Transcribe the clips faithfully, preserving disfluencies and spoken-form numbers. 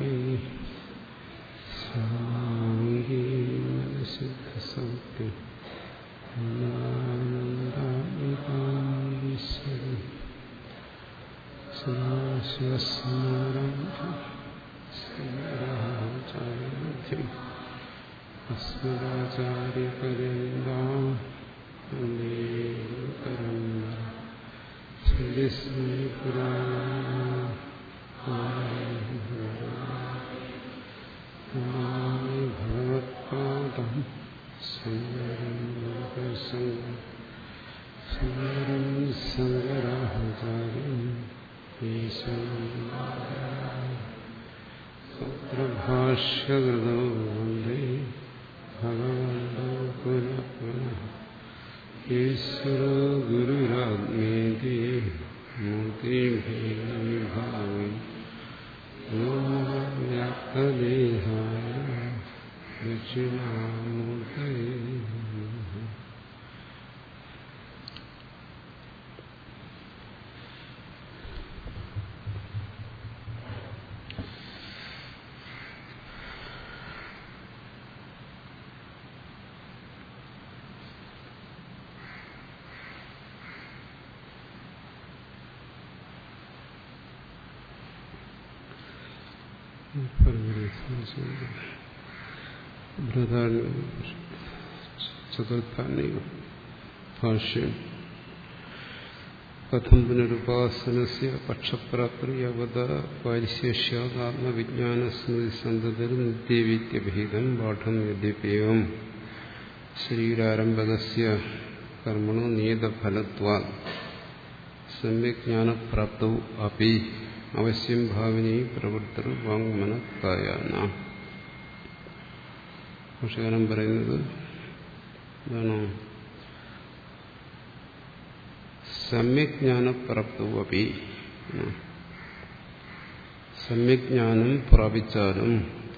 സിദ്ധസൗഖ്യം ശിവസമാരംഭം അസ്മദാചാര്യപര്യന്താം വന്ദേ പരമ്പരാ ഭഗവത്പാദം സുന്ദരം ശങ്കരാചാര്യം സൂത്രഭാഷ്യകൃതോ വന്ദേ ഭഗവന്തോ പുനഃ പുനഃ ഈശ്വരോ ഗുരുരാത്മേതി മൂർത്തിഭേദവിഭാവി വ്യാപ്തദേഹായ ദക്ഷിണാമൂർത്തയേ നമഃ. ചതുർത്ഥാനിക ഭാഷ്യം. കഥം പുനരുപാസനസ്യ പക്ഷപ്രാപ്തിയവത പാരിശേഷ്യാത്മവിജ്ഞാനസ്മൃതിസന്തതിർ നിത്യവീത്യഭേദം പാഠം യദ്യപ്യേവം ശരീരാരംഭകസ്യ കർമ്മണോ നിയതഫലത്വാത് സമ്യക് ജ്ഞാനപ്രാപ്തൗ അപി അവശ്യം ഭാവിനി പ്രവൃത്തിർ വാങ്മനക്കായാന. ഭാഷകാരൻ പറയുന്നത് എന്താണോ? സമ്യക് ജ്ഞാനപ്രാപ്തവും അപ്പി, സമ്യക് ജ്ഞാനം പ്രാപിച്ചാലും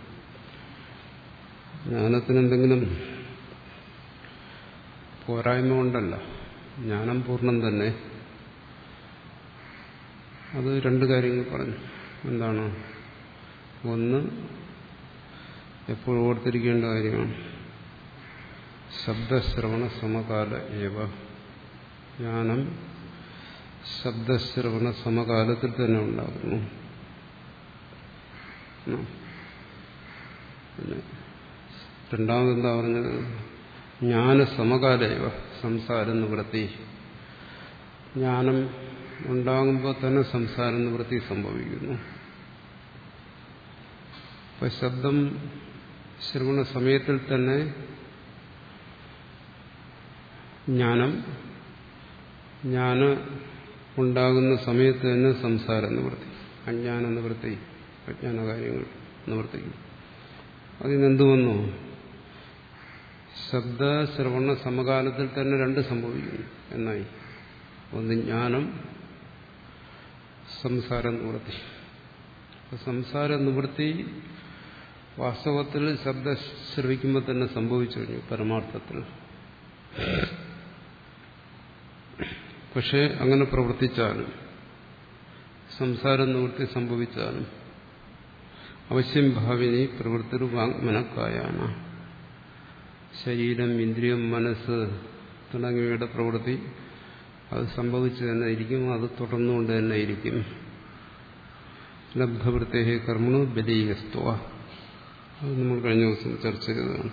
ജ്ഞാനത്തിനെന്തെങ്കിലും പോരായ്മ കൊണ്ടല്ല, ജ്ഞാനം പൂർണ്ണം തന്നെ. അത് രണ്ട് കാര്യങ്ങൾ പറഞ്ഞു. എന്താണ്? ഒന്ന്, എപ്പോഴും ഓർത്തിരിക്കേണ്ട കാര്യമാണ്, ശബ്ദശ്രവണ സമകാല ഏവ. ജ്ഞാനം ശബ്ദശ്രവണ സമകാലത്തിൽ തന്നെ ഉണ്ടാകുന്നു. പിന്നെ രണ്ടാമതെന്താ പറഞ്ഞത്? ജ്ഞാന സമകാല ഏവ സംസാര നിവൃത്തി. ജ്ഞാനം ഉണ്ടാകുമ്പോൾ തന്നെ സംസാര നിവൃത്തി സംഭവിക്കുന്നു. അപ്പൊ ശബ്ദം ശ്രവണ സമയത്തിൽ തന്നെ ജ്ഞാനം, ജ്ഞാനം ഉണ്ടാകുന്ന സമയത്ത് തന്നെ സംസാര നിവൃത്തി, അജ്ഞാന നിവൃത്തി, അജ്ഞാന കാര്യങ്ങൾ നിവർത്തിക്കും. അതിനെന്തു വന്നു? ശബ്ദ ശ്രവണ സമകാലത്തിൽ തന്നെ രണ്ട് സംഭവിക്കുന്നു എന്നായി. ഒന്ന് ജ്ഞാനം, സംസാര നിവൃത്തി. സംസാര നിവൃത്തി വാസ്തവത്തിൽ ശബ്ദ ശ്രവിക്കുമ്പോൾ തന്നെ സംഭവിച്ചു കഴിഞ്ഞു പരമാർത്ഥത്തിൽ. പക്ഷെ അങ്ങനെ പ്രവർത്തിച്ചാലും സംസാര നിവൃത്തി സംഭവിച്ചാലും അവശ്യം ഭാവിനി പ്രവൃത്തി വാങ്മനക്കായാന. ശരീരം, ഇന്ദ്രിയം, മനസ്സ് തുടങ്ങിയവയുടെ പ്രവൃത്തി അത് സംഭവിച്ചു തന്നെ ഇരിക്കും, അത് തുടർന്നുകൊണ്ട് തന്നെ ഇരിക്കും. ലബ്ധവൃത്തേഹി കർമ്മണോ ബലീയസ്ത്വ. അത് നമ്മൾ കഴിഞ്ഞ ദിവസം ചർച്ച ചെയ്തതാണ്.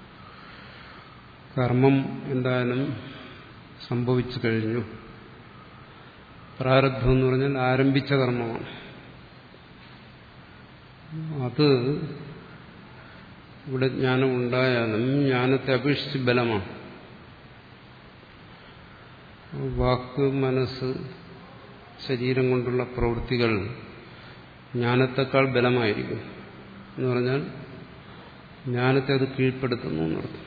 കർമ്മം എന്തായാലും സംഭവിച്ചു കഴിഞ്ഞു. പ്രാരബ്ധം എന്ന് പറഞ്ഞാൽ ആരംഭിച്ച കർമ്മമാണ്. അത് ഇവിടെ ജ്ഞാനം ഉണ്ടായാലും ജ്ഞാനത്തെ അപേക്ഷിച്ച് ബലമാണ്. വാക്ക്, മനസ്സ്, ശരീരം കൊണ്ടുള്ള പ്രവൃത്തികൾ ജ്ഞാനത്തെക്കാൾ ബലമായിരിക്കും. എന്ന് പറഞ്ഞാൽ ജ്ഞാനത്തെ അത് കീഴ്പ്പെടുത്തുന്നു എന്നർത്ഥം.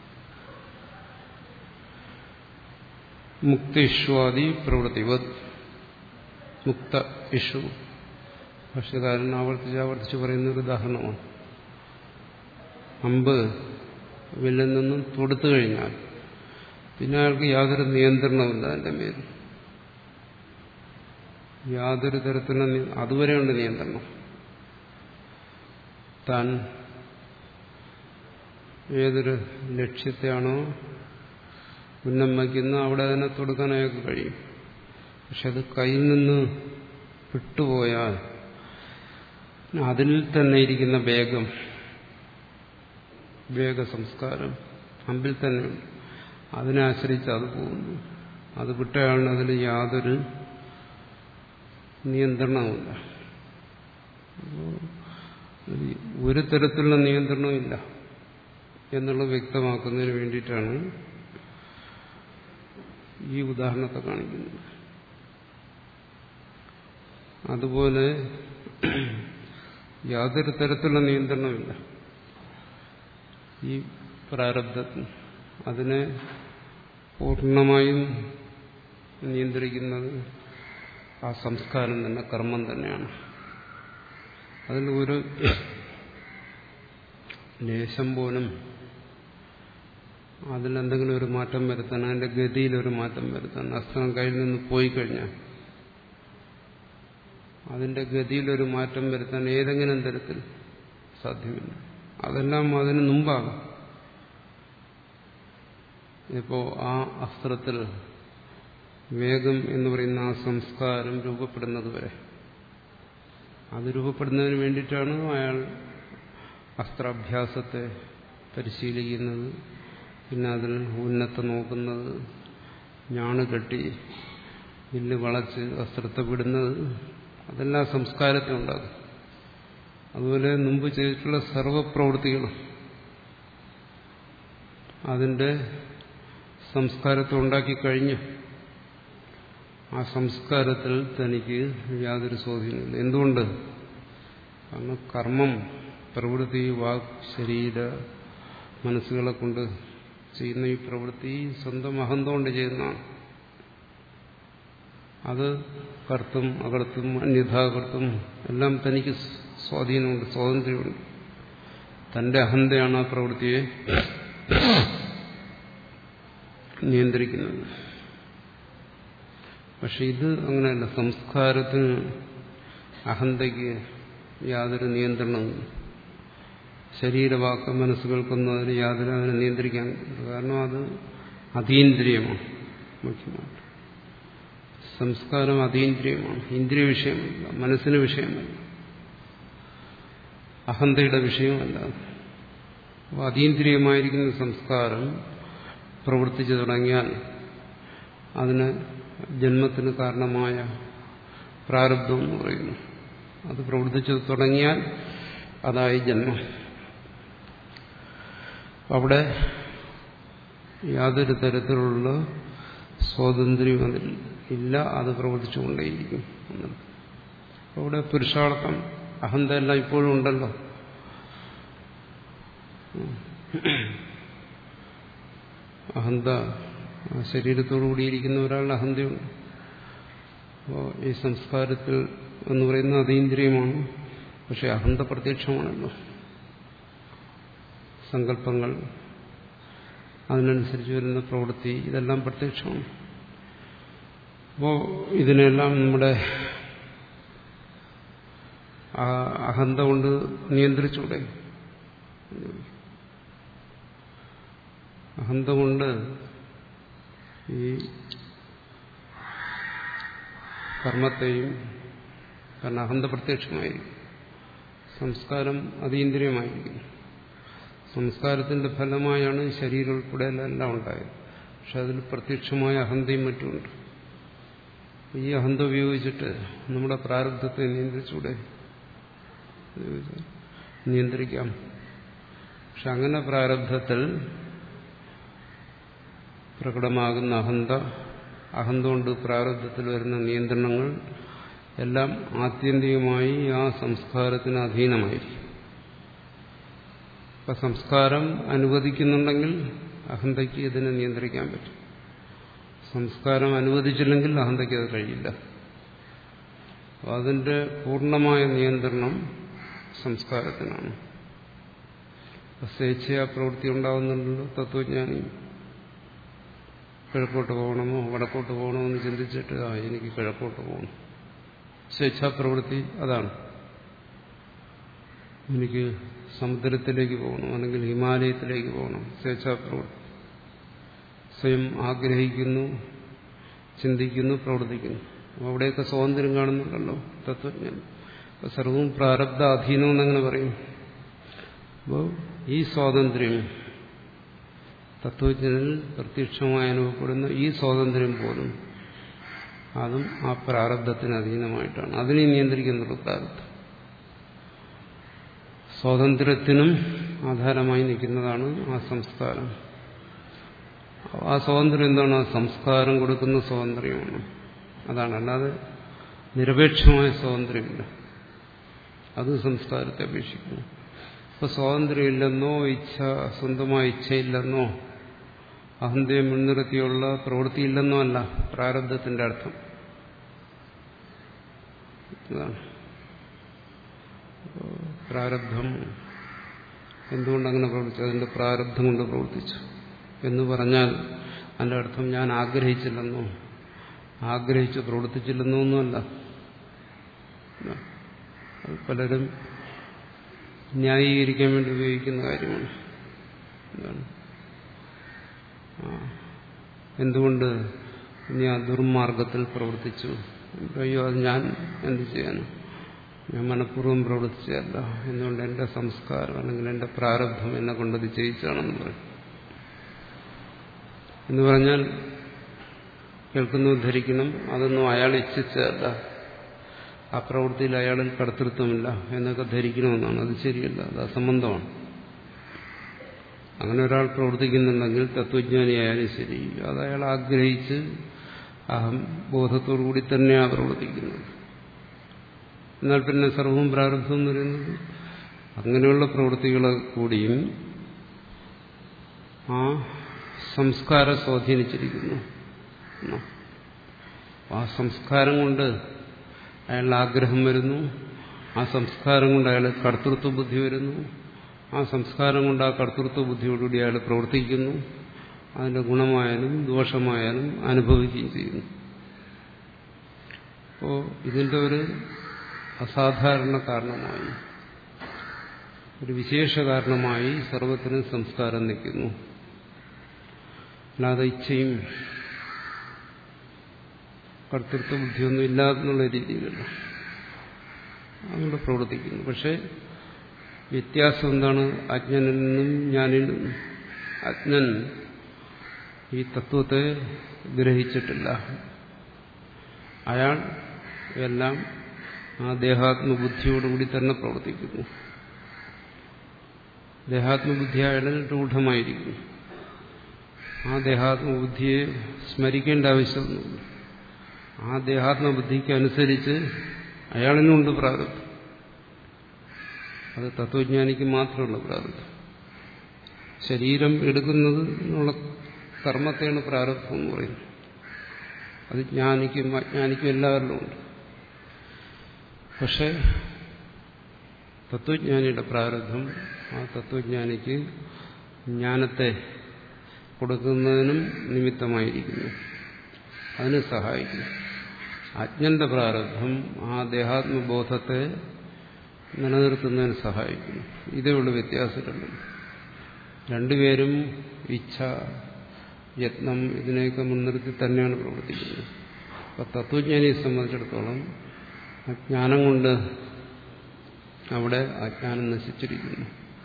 മുക്തിഷ്വാദി പ്രവൃത്തിവത്. മുക്ത ഇഷു ഭാഷ്യകാരൻ ആവർത്തിച്ച് ആവർത്തിച്ച് പറയുന്ന ഒരു ഉദാഹരണമാണ്. അമ്പ് വില്ലിൽ നിന്നും തൊടുത്തു കഴിഞ്ഞാൽ പിന്നെ അയാൾക്ക് യാതൊരു നിയന്ത്രണമില്ല അതിന്റെ മേൽ. യാതൊരു തരത്തിലുള്ള അതുവരെയുണ്ട് നിയന്ത്രണം. താൻ ഏതൊരു ലക്ഷ്യത്തെയാണോ ഉന്നം വയ്ക്കുന്നത് അവിടെ തന്നെ തൊടുക്കാൻ അയാൾക്ക് കഴിയും. പക്ഷെ അത് കയ്യിൽ നിന്ന് വിട്ടുപോയാൽ അതിൽ തന്നെ ഇരിക്കുന്ന വേഗം, വേഗസംസ്കാരം അമ്പിൽ തന്നെയുണ്ട്. അതിനെ ആശ്രയിച്ച് അത് പോകുന്നു. അത് വിട്ടയാളിന് അതിൽ യാതൊരു നിയന്ത്രണവുമില്ല. ഒരു തരത്തിലുള്ള നിയന്ത്രണവുമില്ല എന്നുള്ളത് വ്യക്തമാക്കുന്നതിന് വേണ്ടിയിട്ടാണ് ഈ ഉദാഹരണത്തെ കാണിക്കുന്നത്. അതുപോലെ യാതൊരു തരത്തിലുള്ള നിയന്ത്രണമില്ല ഈ പ്രാരബ്ധത്തിന്. അതിനെ പൂർണ്ണമായും നിയന്ത്രിക്കുന്നത് ആ സംസ്കാരം തന്നെ, കർമ്മം തന്നെയാണ്. അതിൽ ഒരു ലേശം പോലും അതിലെന്തെങ്കിലും ഒരു മാറ്റം വരുത്താൻ, അതിന്റെ ഗതിയിലൊരു മാറ്റം വരുത്താൻ, അസ്ത്രം കയ്യിൽ നിന്ന് പോയി കഴിഞ്ഞാൽ അതിന്റെ ഗതിയിലൊരു മാറ്റം വരുത്താൻ ഏതെങ്കിലും തരത്തിൽ സാധ്യമില്ല. അതെല്ലാം അതിന് മുമ്പാകും. ഇപ്പോ ആ അസ്ത്രത്തിൽ വേഗം എന്ന് പറയുന്ന ആ സംസ്കാരം രൂപപ്പെടുന്നത് വരെ, അത് രൂപപ്പെടുന്നതിന് വേണ്ടിയിട്ടാണ് അയാൾ അസ്ത്രാഭ്യാസത്തെ പരിശീലിക്കുന്നത്, പിന്നെ അതിൽ ഉന്നത്തെ നോക്കുന്നത്, ഞാണ് കെട്ടി വില്ല് വളച്ച് അസ്ത്രത്തെ വിടുന്നത്, അതെല്ലാം സംസ്കാരത്തെ ഉണ്ടാകും. അതുപോലെ മുമ്പ് ചെയ്തിട്ടുള്ള സർവപ്രവൃത്തികളും അതിന്റെ സംസ്കാരത്തെ ഉണ്ടാക്കി കഴിഞ്ഞു. ആ സംസ്കാരത്തിൽ തനിക്ക് യാതൊരു സ്വാധീനമില്ല. എന്തുകൊണ്ട്? കാരണം കർമ്മം, പ്രവൃത്തി, വാക്, ശരീര, മനസ്സുകളെ കൊണ്ട് ചെയ്യുന്ന ഈ പ്രവൃത്തി സ്വന്തം അഹന്ത കൊണ്ട് ചെയ്യുന്നതാണ്. അത് കർത്തും അകർത്തും അന്യഥാകർത്തും എല്ലാം തനിക്ക് സ്വാധീനമുണ്ട്, സ്വാതന്ത്ര്യമുണ്ട്. തന്റെ അഹന്തയാണ് ആ പ്രവൃത്തിയെ നിയന്ത്രിക്കുന്നത്. പക്ഷെ ഇത് അങ്ങനെയല്ല. സംസ്കാരത്തിന്, അഹന്തയ്ക്ക് യാതൊരു നിയന്ത്രണവും, ശരീരവാക്ക മനസ്സുകൾക്കൊന്നും അതിന് യാതൊരു അതിനെ നിയന്ത്രിക്കാൻ. കാരണം അത് അതീന്ദ്രിയമാണ്. മുഖ്യമായിട്ട് സംസ്കാരം അതീന്ദ്രിയമാണ്, ഇന്ദ്രിയ വിഷയമല്ല, മനസ്സിന് വിഷയമല്ല, അഹന്തയുടെ വിഷയമല്ല. അപ്പോൾ അതീന്ദ്രിയമായിരിക്കുന്ന സംസ്കാരം പ്രവർത്തിച്ചു തുടങ്ങിയാൽ അതിന് ജന്മത്തിന് കാരണമായ പ്രാരബ്ധം എന്ന് പറയുന്നു. അത് പ്രവർത്തിച്ചു തുടങ്ങിയാൽ അതായി ജന്മം. അവിടെ യാതൊരു തരത്തിലുള്ള സ്വാതന്ത്ര്യം അതിൽ ഇല്ല, അത് പ്രവർത്തിച്ചുകൊണ്ടേയിരിക്കും. അവിടെ പുരുഷാർത്ഥം, അഹന്ത എല്ലാം ഇപ്പോഴും ഉണ്ടല്ലോ. അഹന്ത ശരീരത്തോടുകൂടിയിരിക്കുന്ന ഒരാളുടെ അഹന്തയുണ്ട്. അപ്പോൾ ഈ സംസ്കാരത്തിൽ എന്ന് പറയുന്നത് അതീന്ദ്രിയമാണ്. പക്ഷെ അഹന്ത പ്രത്യക്ഷമാണല്ലോ. സങ്കല്പങ്ങൾ, അതിനനുസരിച്ച് വരുന്ന പ്രവൃത്തി, ഇതെല്ലാം പ്രത്യക്ഷമാണ്. അപ്പോൾ ഇതിനെല്ലാം നമ്മുടെ അഹന്ത കൊണ്ട് നിയന്ത്രിച്ചൂടെ? അഹന്ത കൊണ്ട് ഈ കർമ്മത്തെയും, കാരണം അഹന്ത പ്രത്യക്ഷമായിരിക്കും, സംസ്കാരം അതീന്ദ്രിയമായിരിക്കും. സംസ്കാരത്തിന്റെ ഫലമായാണ് ശരീരം ഉൾപ്പെടെ എല്ലാം ഉണ്ടായത്. പക്ഷെ അതിൽ പ്രത്യക്ഷമായ അഹന്തയും മറ്റുമുണ്ട്. ഈ അഹന്ത ഉപയോഗിച്ചിട്ട് നമ്മുടെ പ്രാരബ്ധത്തെ നിയന്ത്രിച്ചൂടെ? നിയന്ത്രിക്കാം. പക്ഷെ അങ്ങനെ പ്രാരബ്ധത്തിൽ പ്രകടമാകുന്ന അഹന്ത, അഹന്ത കൊണ്ട് പ്രാരബ്ധത്തിൽ വരുന്ന നിയന്ത്രണങ്ങൾ എല്ലാം ആത്യന്തികമായി ആ സംസ്കാരത്തിന് അധീനമായിരിക്കും. അപ്പൊ സംസ്കാരം അനുവദിക്കുന്നുണ്ടെങ്കിൽ അഹന്തയ്ക്ക് ഇതിനെ നിയന്ത്രിക്കാൻ പറ്റും. സംസ്കാരം അനുവദിച്ചില്ലെങ്കിൽ അഹന്തയ്ക്ക് അത് കഴിയില്ല. അപ്പോൾ അതിന്റെ പൂർണ്ണമായ നിയന്ത്രണം സംസ്കാരത്തിനാണ്. സ്വേച്ഛയാ പ്രവൃത്തി ഉണ്ടാകുന്നുണ്ടല്ലോ. തത്വജ്ഞാനി കിഴക്കോട്ട് പോകണമോ വടക്കോട്ട് പോകണമോ എന്ന് ചിന്തിച്ചിട്ട് ആ എനിക്ക് കിഴക്കോട്ട് പോകണം, സ്വേച്ഛാപ്രവൃത്തി അതാണ്. എനിക്ക് സമുദ്രത്തിലേക്ക് പോകണം, അല്ലെങ്കിൽ ഹിമാലയത്തിലേക്ക് പോകണം, സ്വേച്ഛാപ്രവൃത്തി. സ്വയം ആഗ്രഹിക്കുന്നു, ചിന്തിക്കുന്നു, പ്രവർത്തിക്കുന്നു. അവിടെയൊക്കെ സ്വാതന്ത്ര്യം കാണുന്നുണ്ടല്ലോ തത്വജ്ഞാനം. സർവവും പ്രാരബ്ധ അധീനം എന്നങ്ങനെ പറയും. അപ്പോൾ ഈ സ്വാതന്ത്ര്യം തത്വജ്ഞനിൽ പ്രത്യക്ഷമായി അനുഭവപ്പെടുന്ന ഈ സ്വാതന്ത്ര്യം പോലും അതും ആ പ്രാരബ്ധത്തിന് അധീനമായിട്ടാണ്. അതിനെ നിയന്ത്രിക്കുന്നുള്ളൂ പ്രാരബ്ധം. സ്വാതന്ത്ര്യത്തിനും ആധാരമായി നിൽക്കുന്നതാണ് ആ സംസ്കാരം. ആ സ്വാതന്ത്ര്യം എന്താണ്? ആ സംസ്കാരം കൊടുക്കുന്ന സ്വാതന്ത്ര്യമാണ്. അതാണ്. അല്ലാതെ നിരപേക്ഷമായ സ്വാതന്ത്ര്യമില്ല. അത് സംസ്കാരത്തെ അപേക്ഷിക്കുന്നു. ഇപ്പൊ സ്വാതന്ത്ര്യമില്ലെന്നോ ഇച്ഛ സ്വന്തമായ ഇച്ഛയില്ലെന്നോ അഹന്തയെ മുൻനിർത്തിയുള്ള പ്രവൃത്തിയില്ലെന്നോ അല്ല പ്രാരബ്ധത്തിന്റെ അർത്ഥം. അതാണ് പ്രാരബ്ധം. എന്തുകൊണ്ടങ്ങനെ പ്രവർത്തിച്ചു? അതിന്റെ പ്രാരബ്ധം കൊണ്ട് പ്രവർത്തിച്ചു എന്ന് പറഞ്ഞാൽ അതിന്റെ അർത്ഥം ഞാൻ ആഗ്രഹിച്ചില്ലെന്നോ ആഗ്രഹിച്ച് പ്രവർത്തിച്ചില്ലെന്നോ ഒന്നുമല്ല. അത് പലരും ന്യായീകരിക്കാൻ വേണ്ടി ഉപയോഗിക്കുന്ന കാര്യമാണ്. എന്താണ്? എന്തുകൊണ്ട് ഞാൻ ദുർമാർഗത്തിൽ പ്രവർത്തിച്ചു? അയ്യോ, അത് ഞാൻ എന്ത് ചെയ്യാനും, ഞാൻ മനഃപൂർവ്വം പ്രവർത്തിച്ചതല്ല. എന്തുകൊണ്ട്? എന്റെ സംസ്കാരം അല്ലെങ്കിൽ എന്റെ പ്രാരബ്ധം എന്നെ കൊണ്ടത് ചെയ്യിച്ചാണെന്ന് പറയും. എന്ന് പറഞ്ഞാൽ കേൾക്കുന്നു, ധരിക്കണം, അതൊന്നും അയാൾ ഇച്ഛിച്ചതല്ല, ആ പ്രവൃത്തിയിൽ അയാളിൽ കർത്തൃത്വമില്ല എന്നൊക്കെ ധരിക്കണമെന്നാണ്. അത് ശരിയല്ല, അത് അസംബന്ധമാണ്. അങ്ങനെ ഒരാൾ പ്രവർത്തിക്കുന്നുണ്ടെങ്കിൽ തത്വജ്ഞാനിയായാലും ശരി, അത് അയാൾ ആഗ്രഹിച്ച് അഹം ബോധത്തോടു കൂടി തന്നെയാണ് പ്രവർത്തിക്കുന്നത്. എന്നാൽ പിന്നെ സർവവും പ്രാരബ്ധം എന്ന് പറയുന്നത് അങ്ങനെയുള്ള പ്രവൃത്തികളെ കൂടിയും ആ സംസ്കാരം സ്വാധീനിച്ചിരിക്കുന്നു. ആ സംസ്കാരം കൊണ്ട് അയാളുടെ ആഗ്രഹം വരുന്നു, ആ സംസ്കാരം കൊണ്ട് അയാൾ കർത്തൃത്വ ബുദ്ധി വരുന്നു, ആ സംസ്കാരം കൊണ്ട് ആ കർത്തൃത്വ ബുദ്ധിയോടുകൂടി അയാൾ പ്രവർത്തിക്കുന്നു, അതിന്റെ ഗുണമായാലും ദോഷമായാലും അനുഭവിക്കുകയും ചെയ്യുന്നു. അപ്പോൾ ഇതിന്റെ ഒരു അസാധാരണ കാരണമായി, ഒരു വിശേഷ കാരണമായി സർവത്തിനും സംസ്കാരം നിൽക്കുന്നു. അല്ലാതെ ഇച്ഛയും കർത്തൃത്വ ബുദ്ധിയൊന്നും ഇല്ലാതെന്നുള്ള രീതിയിലല്ല അതുകൊണ്ട് പ്രവർത്തിക്കുന്നു. പക്ഷെ വ്യത്യാസം എന്താണ്? അജ്ഞനിൽ നിന്നും ജ്ഞാനിൽ നിന്നും. അജ്ഞൻ ഈ തത്വത്തെ ഗ്രഹിച്ചിട്ടില്ല. അയാൾ എല്ലാം ആ ദേഹാത്മബുദ്ധിയോടുകൂടി തന്നെ പ്രവർത്തിക്കുന്നു. ദേഹാത്മബുദ്ധി അയാളിൽ രൂഢമായിരിക്കുന്നു. ആ ദേഹാത്മബുദ്ധിയെ സ്മരിക്കേണ്ട ആവശ്യമൊന്നുമില്ല. ആ ദേഹാത്മബുദ്ധിക്ക് അനുസരിച്ച് അയാളിനുണ്ട് പ്രാരബ്ധം. അത് തത്വജ്ഞാനിക്ക് മാത്രമുള്ള പ്രാരബ്ധം. ശരീരം എടുക്കുന്നതിനുള്ള കർമ്മത്തെയാണ് പ്രാരബ്ധം എന്ന് പറയുന്നത്. അത് ജ്ഞാനിക്കും അജ്ഞാനിക്കും എല്ലാവരിലും ഉണ്ട്. പക്ഷെ തത്വജ്ഞാനിയുടെ പ്രാരബ്ധം ആ തത്വജ്ഞാനിക്ക് ജ്ഞാനത്തെ കൊടുക്കുന്നതിനും നിമിത്തമായിരിക്കുന്നു, അതിന് സഹായിക്കുന്നു. അജ്ഞന്റെ പ്രാരബ്ധം ആ ദേഹാത്മബോധത്തെ നിലനിർത്തുന്നതിന് സഹായിക്കുന്നു. ഇതേ ഉള്ളൂ വ്യത്യാസമുണ്ട്. രണ്ടുപേരും ഇച്ഛ, യത്നം ഇതിനെയൊക്കെ മുൻനിർത്തി തന്നെയാണ് പ്രവർത്തിക്കുന്നത്. അപ്പൊ തത്വജ്ഞാനിയെ സംബന്ധിച്ചിടത്തോളം അജ്ഞാനം കൊണ്ട് അവിടെ അജ്ഞാനം നശിച്ചിരിക്കുന്നു.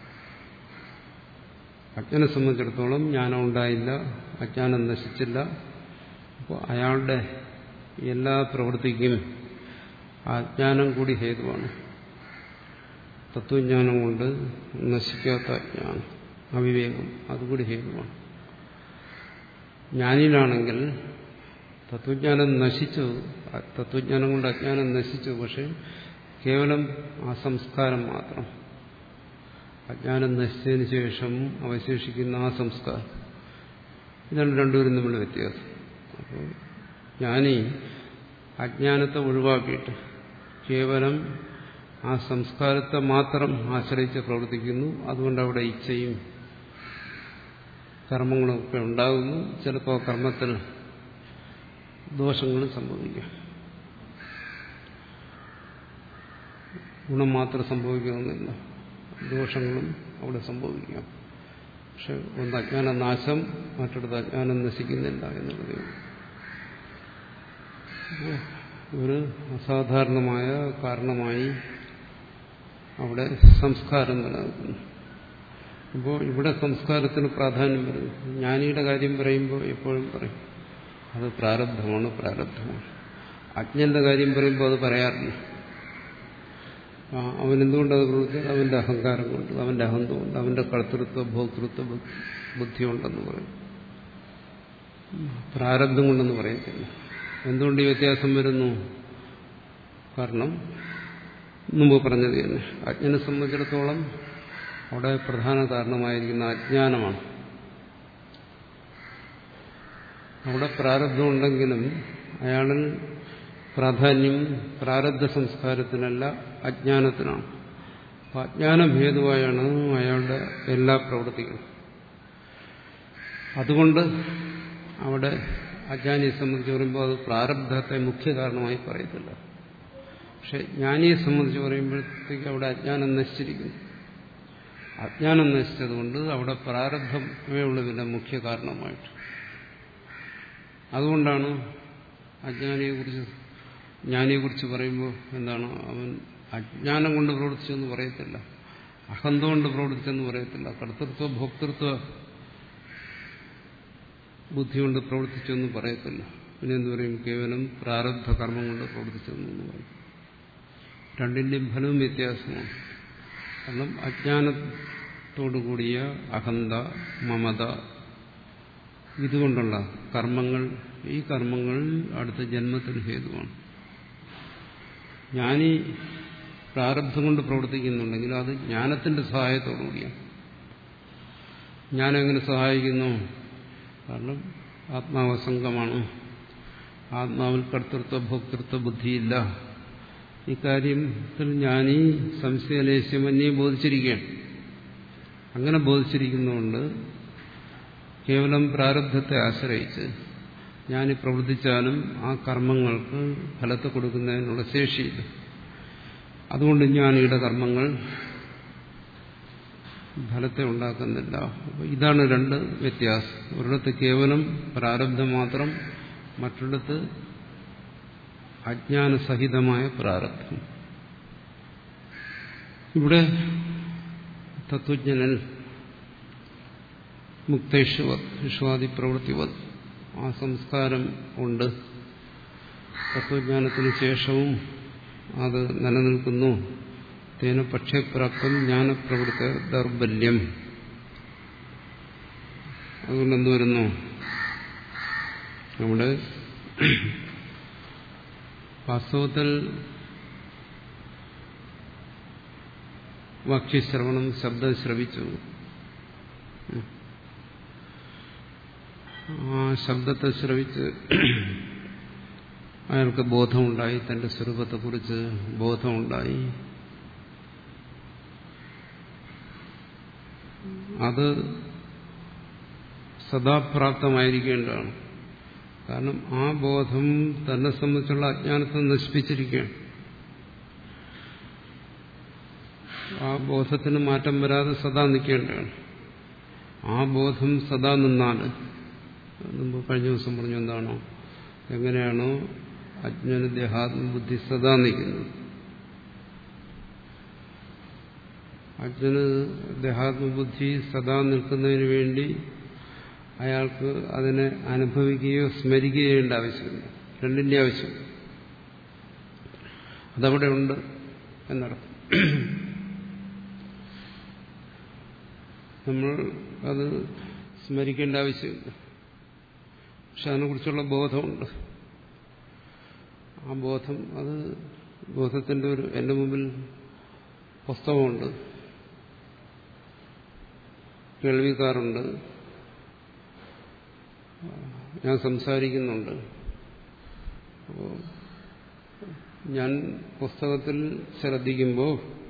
അജ്ഞനെ സംബന്ധിച്ചിടത്തോളം ജ്ഞാനം ഉണ്ടായില്ല, അജ്ഞാനം നശിച്ചില്ല. അപ്പോൾ അയാളുടെ എല്ലാ പ്രവൃത്തിക്കും അജ്ഞാനം കൂടി ഹേതുവാണ്. തത്വജ്ഞാനം കൊണ്ട് നശിക്കാത്ത അജ്ഞാനം, അവിവേകം, അതുകൂടി ഹേതുവാണ്. ജ്ഞാനിയിലാണെങ്കിൽ തത്വജ്ഞാനം നശിച്ചു, തത്വജ്ഞാനം കൊണ്ട് അജ്ഞാനം നശിച്ചു. പക്ഷെ കേവലം ആ സംസ്കാരം മാത്രം. അജ്ഞാനം നശിച്ചതിന് ശേഷം അവശേഷിക്കുന്ന ആ സംസ്കാരം, ഇതാണ് രണ്ടുപേരും തമ്മിലുള്ള വ്യത്യാസം. അപ്പോൾ ജ്ഞാനി അജ്ഞാനത്തെ ഒഴിവാക്കിയിട്ട് കേവലം ആ സംസ്കാരത്തെ മാത്രം ആശ്രയിച്ച് പ്രവർത്തിക്കുന്നു. അതുകൊണ്ട് അവിടെ ഇച്ഛയും കർമ്മങ്ങളും ഒക്കെ ഉണ്ടാകുന്നു. ചിലപ്പോൾ കർമ്മത്തിൽ ദോഷങ്ങളും സംഭവിക്കാം. ഗുണം മാത്രം സംഭവിക്കണമെന്നില്ല. ദോഷങ്ങളും അവിടെ സംഭവിക്കാം. പക്ഷെ ഒന്ന് അജ്ഞാന നാശം, മറ്റൊരു അജ്ഞാനം നശിക്കുന്നില്ല എന്നുള്ളത് ഒരു അസാധാരണമായ കാരണമായി അവിടെ സംസ്കാരം നിലനിൽക്കുന്നു. അപ്പോൾ ഇവിടെ സംസ്കാരത്തിന് പ്രാധാന്യം വരുന്നു. ജ്ഞാനിയുടെ കാര്യം പറയുമ്പോൾ എപ്പോഴും പറയും അത് പ്രാരബ്ധമാണ് പ്രാരബ്ധമാണ്. അജ്ഞന്റെ കാര്യം പറയുമ്പോൾ അത് പറയാറില്ല. അവനെന്തുകൊണ്ടത് പ്രവർത്തിച്ചത്? അവന്റെ അഹങ്കാരം കൊണ്ട്, അവന്റെ അഹന്ത കൊണ്ട്, അവന്റെ കർത്തൃത്വ ഭോക്തൃത്വ ബുദ്ധിയുണ്ടെന്ന് പറയും. പ്രാരബ്ധം കൊണ്ടെന്ന് പറയത്തില്ല. എന്തുകൊണ്ട് ഈ വ്യത്യാസം വരുന്നു? കാരണം മുമ്പ് പറഞ്ഞത് തന്നെ, അജ്ഞനെ സംബന്ധിച്ചിടത്തോളം അവിടെ പ്രധാന കാരണമായിരിക്കുന്ന അജ്ഞാനമാണ്. അവിടെ പ്രാരബ്ധം ഉണ്ടെങ്കിലും അയാളിൽ പ്രാധാന്യം പ്രാരബ്ധ സംസ്കാരത്തിനല്ല, അജ്ഞാനത്തിനാണ്. അപ്പം അജ്ഞാനഭേദമായാണ് അയാളുടെ എല്ലാ പ്രവൃത്തികളും. അതുകൊണ്ട് അവിടെ അജ്ഞാനിയെ സംബന്ധിച്ച് പറയുമ്പോൾ അത് പ്രാരബ്ധത്തെ മുഖ്യ കാരണമായി പറയത്തില്ല. പക്ഷെ ജ്ഞാനിയെ സംബന്ധിച്ച് പറയുമ്പോഴത്തേക്ക് അവിടെ അജ്ഞാനം നശിച്ചിരിക്കുന്നു. അജ്ഞാനം നശിച്ചതുകൊണ്ട് അവിടെ പ്രാരബ്ധമേ ഉള്ളതില്ല മുഖ്യ കാരണമായിട്ട്. അതുകൊണ്ടാണ് അജ്ഞാനിയെക്കുറിച്ച് ജ്ഞാനിയെക്കുറിച്ച് പറയുമ്പോൾ എന്താണ്, അവൻ അജ്ഞാനം കൊണ്ട് പ്രവർത്തിച്ചെന്ന് പറയത്തില്ല, അഹന്ത കൊണ്ട് പ്രവർത്തിച്ചെന്ന് പറയത്തില്ല, കർത്തൃത്വ ഭോക്തൃത്വ ബുദ്ധി കൊണ്ട് പ്രവർത്തിച്ചെന്ന് പറയത്തില്ല. പിന്നെ എന്ത് പറയും? കേവലം പ്രാരബ്ധ കർമ്മം കൊണ്ട് പ്രവർത്തിച്ചെന്ന് പറയും. രണ്ടിന്റെയും ഫലവും വ്യത്യാസമാണ്. കാരണം അജ്ഞാനത്തോടുകൂടിയ അഹന്ത, മമത, ഇതുകൊണ്ടുള്ള കർമ്മങ്ങൾ, ഈ കർമ്മങ്ങൾ അടുത്ത ജന്മത്തിന് ഹേതുവാണ്. ജ്ഞാനി പ്രാരബ്ധം കൊണ്ട് പ്രവർത്തിക്കുന്നുണ്ടെങ്കിൽ അത് ജ്ഞാനത്തിന്റെ സഹായത്തോടുകൂടിയാണ്. ജ്ഞാനം എങ്ങനെ സഹായിക്കുന്നു? കാരണം ആത്മാവസംഗമാണ്, ആത്മാവിൽ കർത്തൃത്വ ഭോക്തൃത്വ ബുദ്ധിയില്ല. ഇക്കാര്യത്തിൽ ജ്ഞാനി സംശയലേശമന്യെ ബോധിച്ചിരിക്കുകയാണ്. അങ്ങനെ ബോധിച്ചിരിക്കുന്നതുകൊണ്ട് കേവലം പ്രാരബ്ധത്തെ ആശ്രയിച്ച് ജ്ഞാനി പ്രവർത്തിച്ചാലും ആ കർമ്മങ്ങൾക്ക് ഫലത്തെ കൊടുക്കുന്നതിനുള്ള ശേഷിയില്ല. അതുകൊണ്ട് ജ്ഞാനിയുടെ കർമ്മങ്ങൾ ഫലത്തെ ഉണ്ടാക്കുന്നില്ല. അപ്പോൾ ഇതാണ് രണ്ട് വ്യത്യാസം. ഒരിടത്ത് കേവലം പ്രാരബ്ധം മാത്രം, മറ്റൊരിടത്ത് അജ്ഞാനസഹിതമായ പ്രാരബ്ധം. ഇവിടെ തത്വജ്ഞനിൽ മുക്തേഷ്വത് വിശ്വാദി പ്രവൃത്തിവത് ആ സംസ്കാരം ഉണ്ട്. തത്വജ്ഞാനത്തിന് ശേഷവും അത് നിലനിൽക്കുന്നു. തേന പക്ഷേപ്രാപ്തം ജ്ഞാനപ്രവൃത്തി ദൗർബല്യം. അതുകൊണ്ട് എന്ത് വരുന്നു? നമ്മുടെ വാസ്തവത്തിൽ വാക്യശ്രവണം, ശബ്ദം ശ്രവിച്ചു, ആ ശബ്ദത്തെ ശ്രവിച്ച് അയാൾക്ക് ബോധമുണ്ടായി, തന്റെ സ്വരൂപത്തെക്കുറിച്ച് ബോധമുണ്ടായി. അത് സദാപ്രാപ്തമായിരിക്കേണ്ടതാണ്. കാരണം ആ ബോധം തന്നെ സംബന്ധിച്ചുള്ള അജ്ഞാനത്തെ നശിപ്പിച്ചിരിക്കുകയാണ്. ആ ബോധത്തിന് മാറ്റം വരാതെ സദാ നിൽക്കേണ്ടതാണ്. ആ ബോധം സദാ നിന്നാൽ, മുമ്പ് കഴിഞ്ഞ ദിവസം പറഞ്ഞു എന്താണോ, എങ്ങനെയാണോ അജ്ഞാന ദേഹാത്മബുദ്ധി സദാ നിൽക്കുന്നത്, അജ്ഞന ദേഹാത്മബുദ്ധി സദാ നിൽക്കുന്നതിന് വേണ്ടി അയാൾക്ക് അതിനെ അനുഭവിക്കുകയോ സ്മരിക്കുകയോ ചെയ്യേണ്ട ആവശ്യമില്ല. രണ്ടിന്റെ ആവശ്യം അതവിടെ ഉണ്ട് എന്നർത്ഥം. നമ്മൾ അത് സ്മരിക്കേണ്ട ആവശ്യമില്ല. പക്ഷെ അതിനെക്കുറിച്ചുള്ള ബോധമുണ്ട്. ആ ബോധം, അത് ബോധത്തിന്റെ ഒരു, എൻ്റെ മുമ്പിൽ പുസ്തകമുണ്ട്, കേൾവിക്കാറുണ്ട്, ഞാൻ സംസാരിക്കുന്നുണ്ട്. അപ്പോൾ ഞാൻ പുസ്തകത്തിൽ ശ്രദ്ധിക്കുമ്പോൾ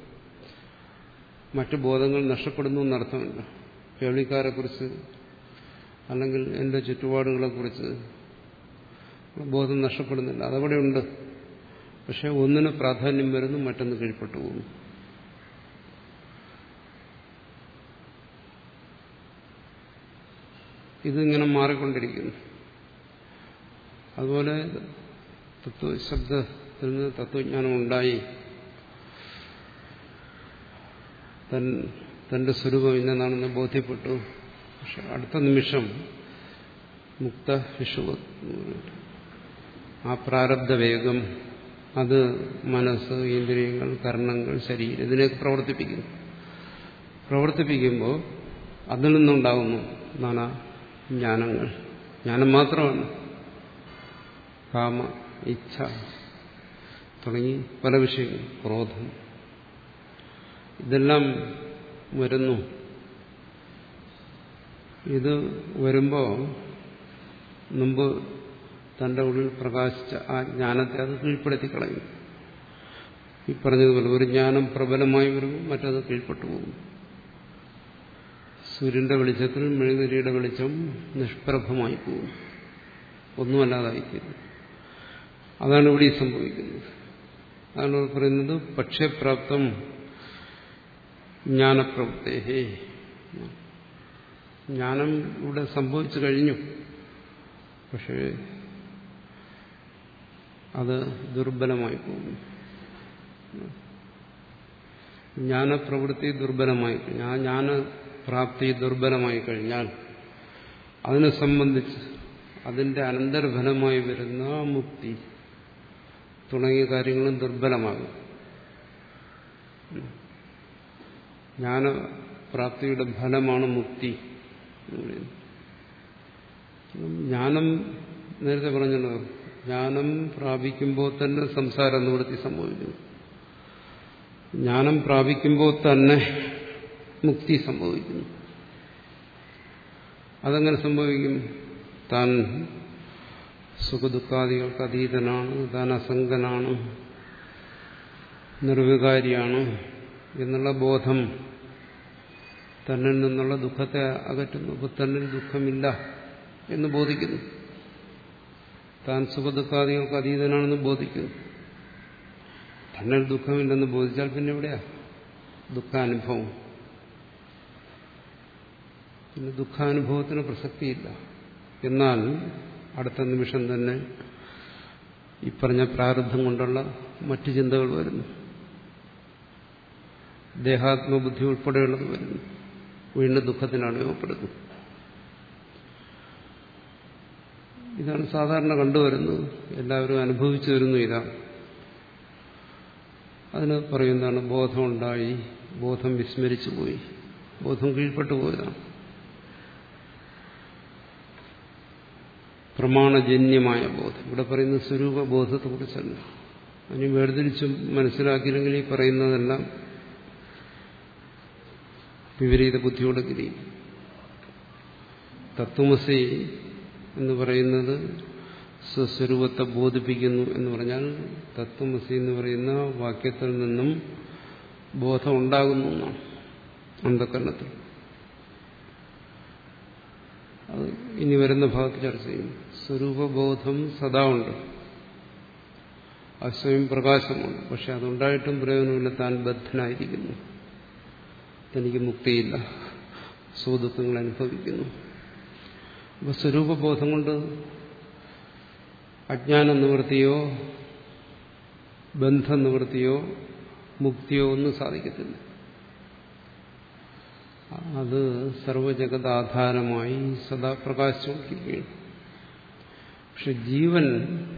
മറ്റു ബോധങ്ങൾ നഷ്ടപ്പെടുന്നു എന്നർത്ഥമില്ല. കേൾവിക്കാരെക്കുറിച്ച് അല്ലെങ്കിൽ എൻ്റെ ചുറ്റുപാടുകളെക്കുറിച്ച് ബോധം നഷ്ടപ്പെടുന്നില്ല, അതവിടെ ഉണ്ട്. പക്ഷെ ഒന്നിന് പ്രാധാന്യം വരുന്നു, മറ്റൊന്ന് കീഴ്പ്പെട്ടു പോകുന്നു. ഇതിങ്ങനെ മാറിക്കൊണ്ടിരിക്കുന്നു. അതുപോലെ തത്വ ശബ്ദത്തിൽ നിന്ന് തത്വജ്ഞാനം ഉണ്ടായി, തന്റെ സ്വരൂപം ഇന്നതാണെന്ന് ബോധ്യപ്പെട്ടു. പക്ഷെ അടുത്ത നിമിഷം മുക്ത വിഷുവ ആ പ്രാരബ്ധ വേഗം അത് മനസ്സ്, ഇന്ദ്രിയങ്ങൾ, കർണങ്ങൾ, ശരീരം ഇതിനെയൊക്കെ പ്രവർത്തിപ്പിക്കുന്നു. പ്രവർത്തിപ്പിക്കുമ്പോൾ അതിൽ നിന്നുണ്ടാകുന്നു നാനാ ജ്ഞാനങ്ങൾ. ജ്ഞാനം മാത്രമാണ് കാമ, ഇച്ഛ തുടങ്ങി പല വിഷയങ്ങൾ, ക്രോധം, ഇതെല്ലാം വരുന്നു. ഇത് വരുമ്പോൾ മുമ്പ് തന്റെ ഉള്ളിൽ പ്രകാശിച്ച ആ ജ്ഞാനത്തെ അത് കീഴ്പ്പെടുത്തി കളയും. ഈ പറഞ്ഞതുപോലെ ഒരു ജ്ഞാനം പ്രബലമായി വരുമ്പോൾ മറ്റത് കീഴ്പ്പെട്ടു പോകും. സൂര്യന്റെ വെളിച്ചത്തിൽ മെഴുകുതിരിയുടെ വെളിച്ചം നിഷ്പ്രഭമായി പോകും, ഒന്നുമല്ലാതായിത്തീരും. അതാണ് ഇവിടെ സംഭവിക്കുന്നത്. അതാണ് പറയുന്നത് പക്ഷപ്രാപ്തം ജ്ഞാനപ്രവൃത്തേഹേ. ജ്ഞാനം ഇവിടെ സംഭവിച്ചു കഴിഞ്ഞു, പക്ഷേ അത് ദുർബലമായി പോകുന്നു. ജ്ഞാനപ്രവൃത്തി ദുർബലമായി കഴിഞ്ഞാൽ, ആ ജ്ഞാനപ്രാപ്തി ദുർബലമായി കഴിഞ്ഞാൽ അതിനെ സംബന്ധിച്ച് അതിന്റെ അനന്തരഫലമായി വരുന്ന മുക്തി തുടങ്ങിയ കാര്യങ്ങളും ദുർബലമാകും. ജ്ഞാനപ്രാപ്തിയുടെ ഫലമാണ് മുക്തി എന്ന് പറയുന്നത്. ജ്ഞാനം നേരത്തെ പറഞ്ഞല്ലോ, ജ്ഞാനം പ്രാപിക്കുമ്പോൾ തന്നെ സംസാര നിവൃത്തി സംഭവിക്കുന്നു. ജ്ഞാനം പ്രാപിക്കുമ്പോൾ തന്നെ മുക്തി സംഭവിക്കുന്നു. അതെങ്ങനെ സംഭവിക്കും? താൻ സുഖദുഃഖാദികൾക്ക് അതീതനാണ്, താൻ അസംഗനാണ്, നിർവികാരിയാണ് എന്നുള്ള ബോധം തന്നിൽ നിന്നുള്ള ദുഃഖത്തെ അകറ്റുന്നു. അപ്പോൾ തന്നിൽ ദുഃഖമില്ല എന്ന് ബോധിക്കുന്നു. താൻ സുഖദുഃഖാദികൾക്ക് അതീതനാണെന്ന് ബോധിക്കുന്നു. തന്നിൽ ദുഃഖമില്ലെന്ന് ബോധിച്ചാൽ പിന്നെ എവിടെയാ ദുഃഖാനുഭവം? പിന്നെ ദുഃഖാനുഭവത്തിന് പ്രസക്തിയില്ല. എന്നാൽ അടുത്ത നിമിഷം തന്നെ ഈ പറഞ്ഞ പ്രാരബ്ധം കൊണ്ടുള്ള മറ്റു ചിന്തകൾ വരുന്നു, ദേഹാത്മബുദ്ധി ഉൾപ്പെടെയുള്ളത് വരുന്നു, വീണ്ടും ദുഃഖത്തിന് അനുഭവപ്പെടുന്നു. ഇതാണ് സാധാരണ കണ്ടുവരുന്നത്, എല്ലാവരും അനുഭവിച്ചു വരുന്നു. ഇതാണ് അതിന് പറയുന്നതാണ് ബോധമുണ്ടായി, ബോധം വിസ്മരിച്ചു പോയി, ബോധം കീഴ്പ്പെട്ടു പോയതാണ്. പ്രമാണജന്യമായ ബോധം, ഇവിടെ പറയുന്ന സ്വരൂപബോധത്തെക്കുറിച്ചല്ല. അതിന് വേർതിരിച്ചും മനസ്സിലാക്കിയില്ലെങ്കിൽ ഈ പറയുന്നതെല്ലാം വിപരീത ബുദ്ധിയോടെ കിരിയും. തത്വമസി എന്ന് പറയുന്നത് സ്വസ്വരൂപത്തെ ബോധിപ്പിക്കുന്നു എന്ന് പറഞ്ഞാൽ തത്വമസി എന്ന് പറയുന്ന വാക്യത്തിൽ നിന്നും ബോധം ഉണ്ടാകുന്നു എന്നാണ് അന്ധകരണത്തിൽ. അത് ഇനി വരുന്ന ഭാഗത്ത് ചർച്ച ചെയ്യും. സ്വരൂപബോധം സദാ ഉണ്ട്, അത് സ്വയം പ്രകാശമുണ്ട്. പക്ഷെ അതുണ്ടായിട്ടും പ്രയോജനമില്ല, താൻ ബദ്ധനായിരിക്കുന്നു, തനിക്ക് മുക്തിയില്ല, സുഖദുഃഖങ്ങൾ അനുഭവിക്കുന്നു. അപ്പൊ സ്വരൂപബോധം കൊണ്ട് അജ്ഞാന നിവൃത്തിയോ ബന്ധ നിവൃത്തിയോ മുക്തിയോ ഒന്നും സാധിക്കത്തില്ല. അത് സർവജഗതാധാരമായി സദാ പ്രകാശിച്ചുകൊണ്ടിരിക്കുകയാണ്. പക്ഷെ ജീവൻ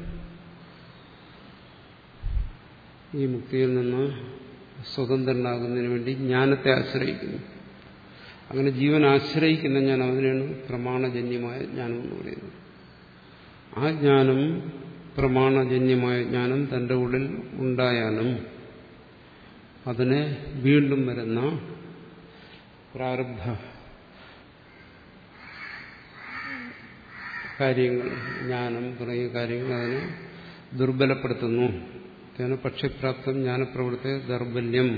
ഈ മുക്തിയിൽ നിന്ന് സ്വതന്ത്രനാകുന്നതിന് വേണ്ടി ജ്ഞാനത്തെ ആശ്രയിക്കുന്നു. അങ്ങനെ ജീവൻ ആശ്രയിക്കുന്ന ജ്ഞാനം, അതിനാണ് പ്രമാണജന്യമായ ജ്ഞാനം എന്ന് പറയുന്നത്. ആ ജ്ഞാനം, പ്രമാണജന്യമായ ജ്ഞാനം തന്റെ ഉള്ളിൽ ഉണ്ടായാലും അതിനെ വീണ്ടും വരുന്ന പ്രാരബ്ധ കാര്യങ്ങൾ, ജ്ഞാനം തുടങ്ങിയ കാര്യങ്ങൾ അതിനെ ദുർബലപ്പെടുത്തുന്നു. പക്ഷപ്രാപ്തം ജ്ഞാനപ്രവൃത്തി ദൗർബല്യം.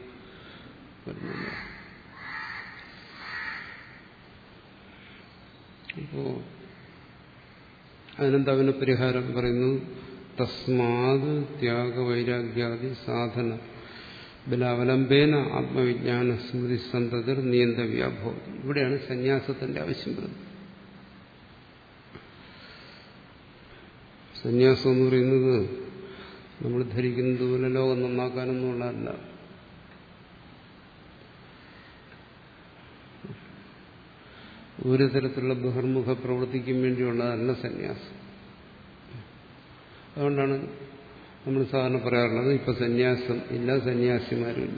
അപ്പോ അതിനെന്താ അവന് പരിഹാരം പറയുന്നത്? തസ്മാത് ത്യാഗവൈരാഗ്യാദി സാധന ബലാവലംബേന ആത്മവിജ്ഞാന സ്മൃതി സന്തതിർ നിയന്തവ്യാഭവം. ഇവിടെയാണ് സന്യാസത്തിന്റെ ആവശ്യം വരുന്നത്. സന്യാസം എന്ന് പറയുന്നത് നമ്മൾ ധരിക്കുന്നത് പോലെ ലോകം നന്നാക്കാനൊന്നുമുള്ളതല്ല. ഒരു തരത്തിലുള്ള ബഹിർമുഖ പ്രവൃത്തിക്കും വേണ്ടിയുള്ളതല്ല സന്യാസം. അതുകൊണ്ടാണ് നമ്മൾ സാധാരണ പറയാറുള്ളത് ഇപ്പൊ സന്യാസം ഇല്ല, സന്യാസിമാരും ഇല്ല.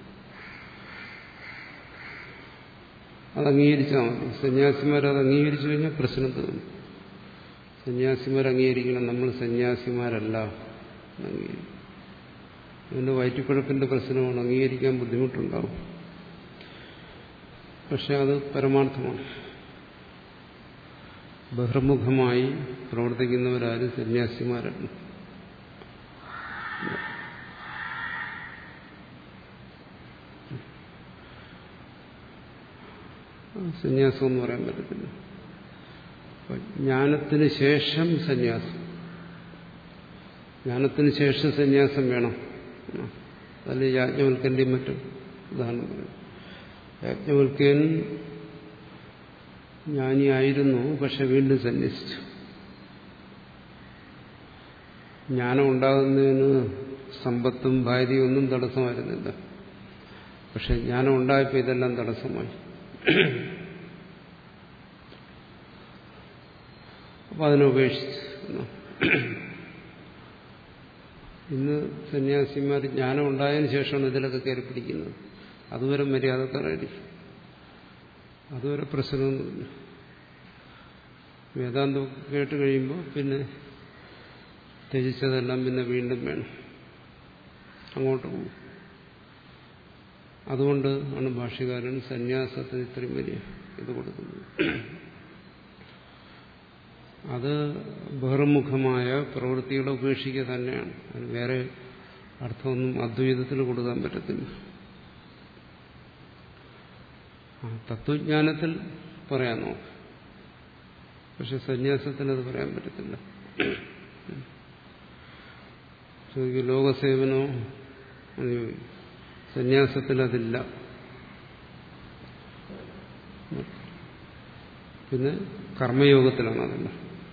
അത് അംഗീകരിച്ചാൽ മതി. സന്യാസിമാർ അത് അംഗീകരിച്ചു കഴിഞ്ഞാൽ പ്രശ്നം തീർന്നു. സന്യാസിമാർ അംഗീകരിക്കണം, നമ്മൾ സന്യാസിമാരല്ല അംഗീകരിക്കും. അതിന്റെ വയറ്റിപ്പഴപ്പിന്റെ പ്രശ്നമാണ്, അംഗീകരിക്കാൻ ബുദ്ധിമുട്ടുണ്ടാവും. പക്ഷെ അത് പരമാർത്ഥമാണ്. ബഹിർമുഖമായി പ്രവർത്തിക്കുന്നവരാരും സന്യാസിമാരല്ല. സന്യാസം എന്ന് പറയാൻ പറ്റത്തില്ല. ജ്ഞാനത്തിന് ശേഷം സന്യാസം, ജ്ഞാനത്തിന് ശേഷം സന്യാസം വേണം. അതിൽ യാജ്ഞവൽക്കന്റെയും മറ്റും ഉദാഹരണം പറയും. യാജ്ഞവൽക്കൻ ജ്ഞാനിയായിരുന്നു, പക്ഷെ വീണ്ടും സന്യസിച്ചു. ജ്ഞാനം ഉണ്ടാകുന്നതിന് സമ്പത്തും ഭാര്യയും ഒന്നും തടസ്സമായിരുന്നില്ല. പക്ഷെ ജ്ഞാനം ഉണ്ടായപ്പോൾ ഇതെല്ലാം തടസ്സമായി. അപ്പൊ അതിനുപേക്ഷിച്ചു. ഇന്ന് സന്യാസിമാർ ജ്ഞാനം ഉണ്ടായതിനു ശേഷമാണ് ഇതിലൊക്കെ കയറി പിടിക്കുന്നത്. അതുവരെ മര്യാദക്കാരായിരിക്കും, അതുവരെ പ്രശ്നമൊന്നുമില്ല. വേദാന്തം കേട്ട് കഴിയുമ്പോൾ പിന്നെ ത്യജിച്ചതെല്ലാം പിന്നെ വീണ്ടും വേണം, അങ്ങോട്ട് പോകും. അതുകൊണ്ട് ആണ് ഭാഷ്യകാരൻ സന്യാസത്തിന് ഇത്രയും വലിയ ഇത് കൊടുക്കുന്നത്. അത് ബഹിർമുഖമായ പ്രവൃത്തികളെ ഉപേക്ഷിക്കുക തന്നെയാണ്. അതിന് വേറെ അർത്ഥമൊന്നും അദ്വൈതത്തിൽ കൊടുക്കാൻ പറ്റത്തില്ല. തത്വജ്ഞാനത്തിൽ പറയാൻ നോക്ക്, പക്ഷെ സന്യാസത്തിന് അത് പറയാൻ പറ്റത്തില്ല. ലോകസേവനോ സന്യാസത്തിൽ അതില്ല. പിന്നെ കർമ്മയോഗത്തിലാണ് അതല്ല.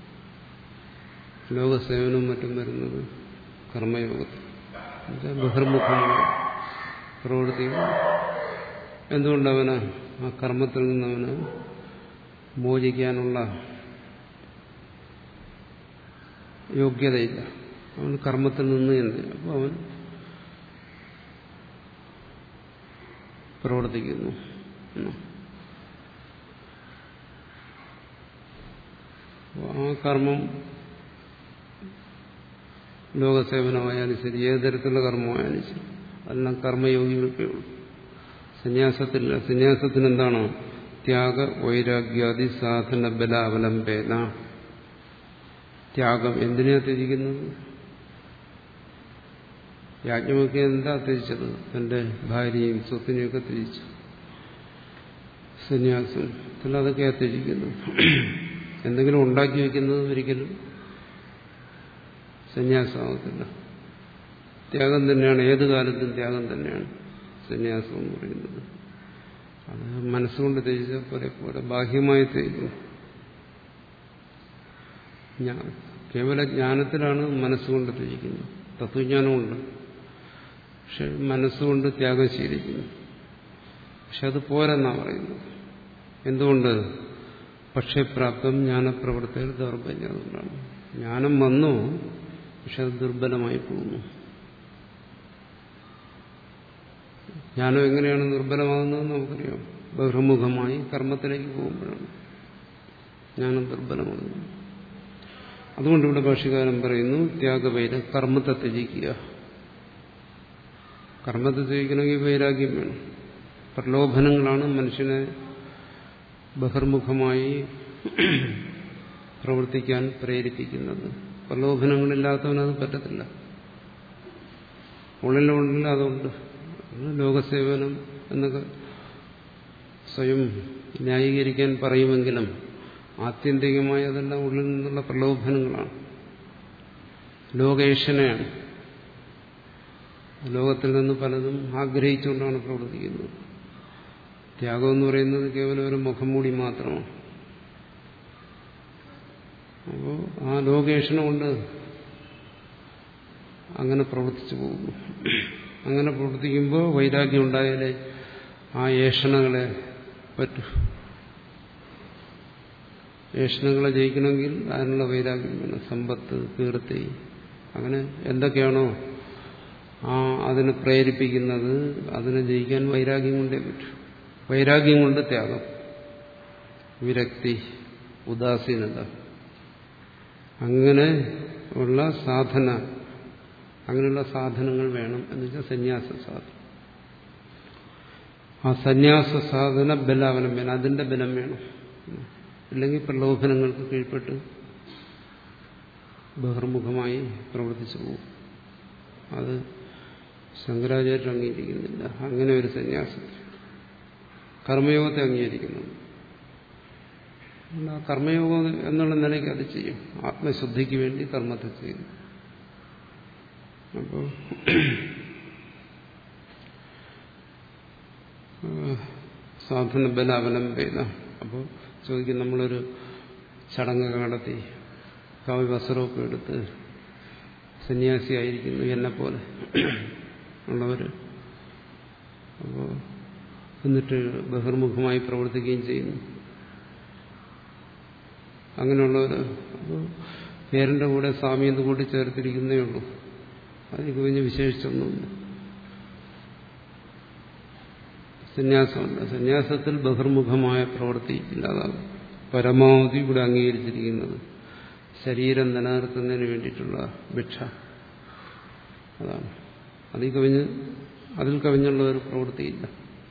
ലോകസേവനവും മറ്റും വരുന്നത് കർമ്മയോഗത്തിൽ, ബഹിർമുഖമായ പ്രവൃത്തികൾ. എന്തുകൊണ്ടവന് ആ കർമ്മത്തിൽ നിന്നവന് മോചിക്കാനുള്ള യോഗ്യതയില്ല. അവൻ കർമ്മത്തിൽ നിന്ന് എന്ത്, അപ്പോൾ അവൻ പ്രവർത്തിക്കുന്നു. ആ കർമ്മം ലോകസേവനമായാലും ശരി, ഏത് തരത്തിലുള്ള കർമ്മമായാലും ശരി, അതെല്ലാം കർമ്മയോഗികൾക്കേ ഉള്ളൂ. സന്യാസത്തില്ല. സന്യാസത്തിന് എന്താണ്? ത്യാഗ വൈരാഗ്യാദി സാധന ബലാവലംബേന. ത്യാഗം എന്തിനാ ത്യജിക്കുന്നത്? യാജ്ഞവൽക്യൻ എന്താ ത്യജിച്ചത്? തന്റെ ഭാര്യയും സ്വത്തിനെയൊക്കെ ത്യജിച്ചു. സന്യാസത്തിൽ അതൊക്കെയാ ത്യജിക്കുന്നത്. എന്തെങ്കിലും ഉണ്ടാക്കി വയ്ക്കുന്നത് ഒരിക്കലും സന്യാസമാകത്തില്ല. ത്യാഗം തന്നെയാണ്, ഏത് കാലത്തും ത്യാഗം തന്നെയാണ് സന്യാസം എന്ന് പറയുന്നത്. അത് മനസ്സുകൊണ്ട് ത്യജിച്ച പോലെ പോലെ ബാഹ്യമായി ത്യജിക്കുന്നു. കേവല ജ്ഞാനത്തിലാണ് മനസ്സുകൊണ്ട് ത്യജിക്കുന്നത്. തത്വജ്ഞാനമുണ്ട്, പക്ഷെ മനസ്സുകൊണ്ട് ത്യാഗം ശീലിക്കുന്നു. പക്ഷെ അത് പോരെന്നാ പറയുന്നത്. എന്തുകൊണ്ട്? പക്ഷേ പ്രാപ്തം ജ്ഞാനപ്രവർത്തകർ ദൗർബല്യം. അതുകൊണ്ടാണ് ജ്ഞാനം വന്നു, പക്ഷെ അത് ദുർബലമായി പോകുന്നു. ജ്ഞാനം എങ്ങനെയാണ് ദുർബലമാകുന്നത് നമുക്കറിയാം. ബഹിർമുഖമായി കർമ്മത്തിലേക്ക് പോകുമ്പോഴാണ് ജ്ഞാനം ദുർബലമാകുന്നത്. അതുകൊണ്ട് ഇവിടെ ഭാഷ്യകാരൻ പറയുന്നു ത്യാഗവൈര, കർമ്മത്തെ ത്യജിക്കുക. കർമ്മത്തെ ത്യജിക്കണമെങ്കിൽ വൈരാഗ്യം വേണം. പ്രലോഭനങ്ങളാണ് മനുഷ്യനെ ബഹിർമുഖമായി പ്രവർത്തിക്കാൻ പ്രേരിപ്പിക്കുന്നത്. പ്രലോഭനങ്ങളില്ലാത്തവനത് പറ്റത്തില്ല. ഉള്ളിലുള്ളിൽ അതുണ്ട്. ലോകസേവനം എന്നൊക്കെ സ്വയം ന്യായീകരിക്കാൻ പറയുമെങ്കിലും ആത്യന്തികമായി അതെല്ലാം ഉള്ളിൽ നിന്നുള്ള പ്രലോഭനങ്ങളാണ്, ലോകേഷണയാണ്. ലോകത്തിൽ നിന്ന് പലതും ആഗ്രഹിച്ചുകൊണ്ടാണ് പ്രവർത്തിക്കുന്നത്. ത്യാഗം എന്ന് പറയുന്നത് കേവലം ഒരു മുഖംമൂടി മാത്രമാണ്. അപ്പോൾ ആ ലോകേഷണം കൊണ്ട് അങ്ങനെ പ്രവർത്തിച്ചു പോകുന്നു. അങ്ങനെ പ്രവർത്തിക്കുമ്പോൾ വൈരാഗ്യം ഉണ്ടായാലേ ആ ഏഷണങ്ങളെ പറ്റൂ. ഏഷണങ്ങളെ ജയിക്കണമെങ്കിൽ അതിനുള്ള വൈരാഗ്യം വേണം. സമ്പത്ത്, കീർത്തി, അങ്ങനെ എന്തൊക്കെയാണോ ആ അതിനെ പ്രേരിപ്പിക്കുന്നത് അതിനെ ജയിക്കാൻ വൈരാഗ്യം കൊണ്ടേ പറ്റൂ. വൈരാഗ്യം കൊണ്ട് ത്യാഗം, വിരക്തി, ഉദാസീനത, അങ്ങനെ ഉള്ള സാധന, അങ്ങനെയുള്ള സാധനങ്ങൾ വേണം എന്ന് വെച്ചാൽ സന്യാസ സാധന. ആ സന്യാസ സാധന ബലാവലംബനം, അതിന്റെ ബലം വേണം. ഇല്ലെങ്കിൽ പ്രലോഭനങ്ങൾക്ക് കീഴ്പ്പെട്ട് ബഹിർമുഖമായി പ്രവർത്തിച്ചു പോകും. അത് ശങ്കരാചാര്യർ അംഗീകരിക്കുന്നില്ല. അങ്ങനെ ഒരു സന്യാസത്തെ, കർമ്മയോഗത്തെ അംഗീകരിക്കുന്നുണ്ട്. ആ കർമ്മയോഗം എന്നുള്ള നിലയ്ക്ക് അത് ചെയ്യും. ആത്മശുദ്ധിക്ക് വേണ്ടി കർമ്മത്തെ ചെയ്യും. അപ്പോൾ സാധന ബലാവലംബേന. അപ്പോൾ ചോദിക്കും, നമ്മളൊരു ചടങ്ങൊക്കെ നടത്തി കാവ്യ വസ്ത്രമൊക്കെ എടുത്ത് സന്യാസിയായിരിക്കുന്നു എന്നെപ്പോലെ ഉള്ളവർ, അപ്പോൾ എന്നിട്ട് ബഹിർമുഖമായി പ്രവർത്തിക്കുകയും ചെയ്യുന്നു. അങ്ങനെയുള്ളവർ അപ്പോൾ പേരിന്റെ കൂടെ സ്വാമി എന്ന് കൂട്ടി ചേർത്തിരിക്കുന്നേ ഉള്ളൂ. അതിന് കഴിഞ്ഞ് വിശേഷിച്ചൊന്നുമില്ല. സന്യാസമുണ്ട്. സന്യാസത്തിൽ ബഹിർമുഖമായ പ്രവൃത്തി ഇല്ലാതാകും. പരമാവധി ഇവിടെ അംഗീകരിച്ചിരിക്കുന്നത് ശരീരം നിലനിർത്തുന്നതിന് വേണ്ടിയിട്ടുള്ള ഭിക്ഷ, അതാണ്. അതിൽ കവിഞ്ഞ് അതിൽ കവിഞ്ഞുള്ള ഒരു പ്രവൃത്തിയില്ല.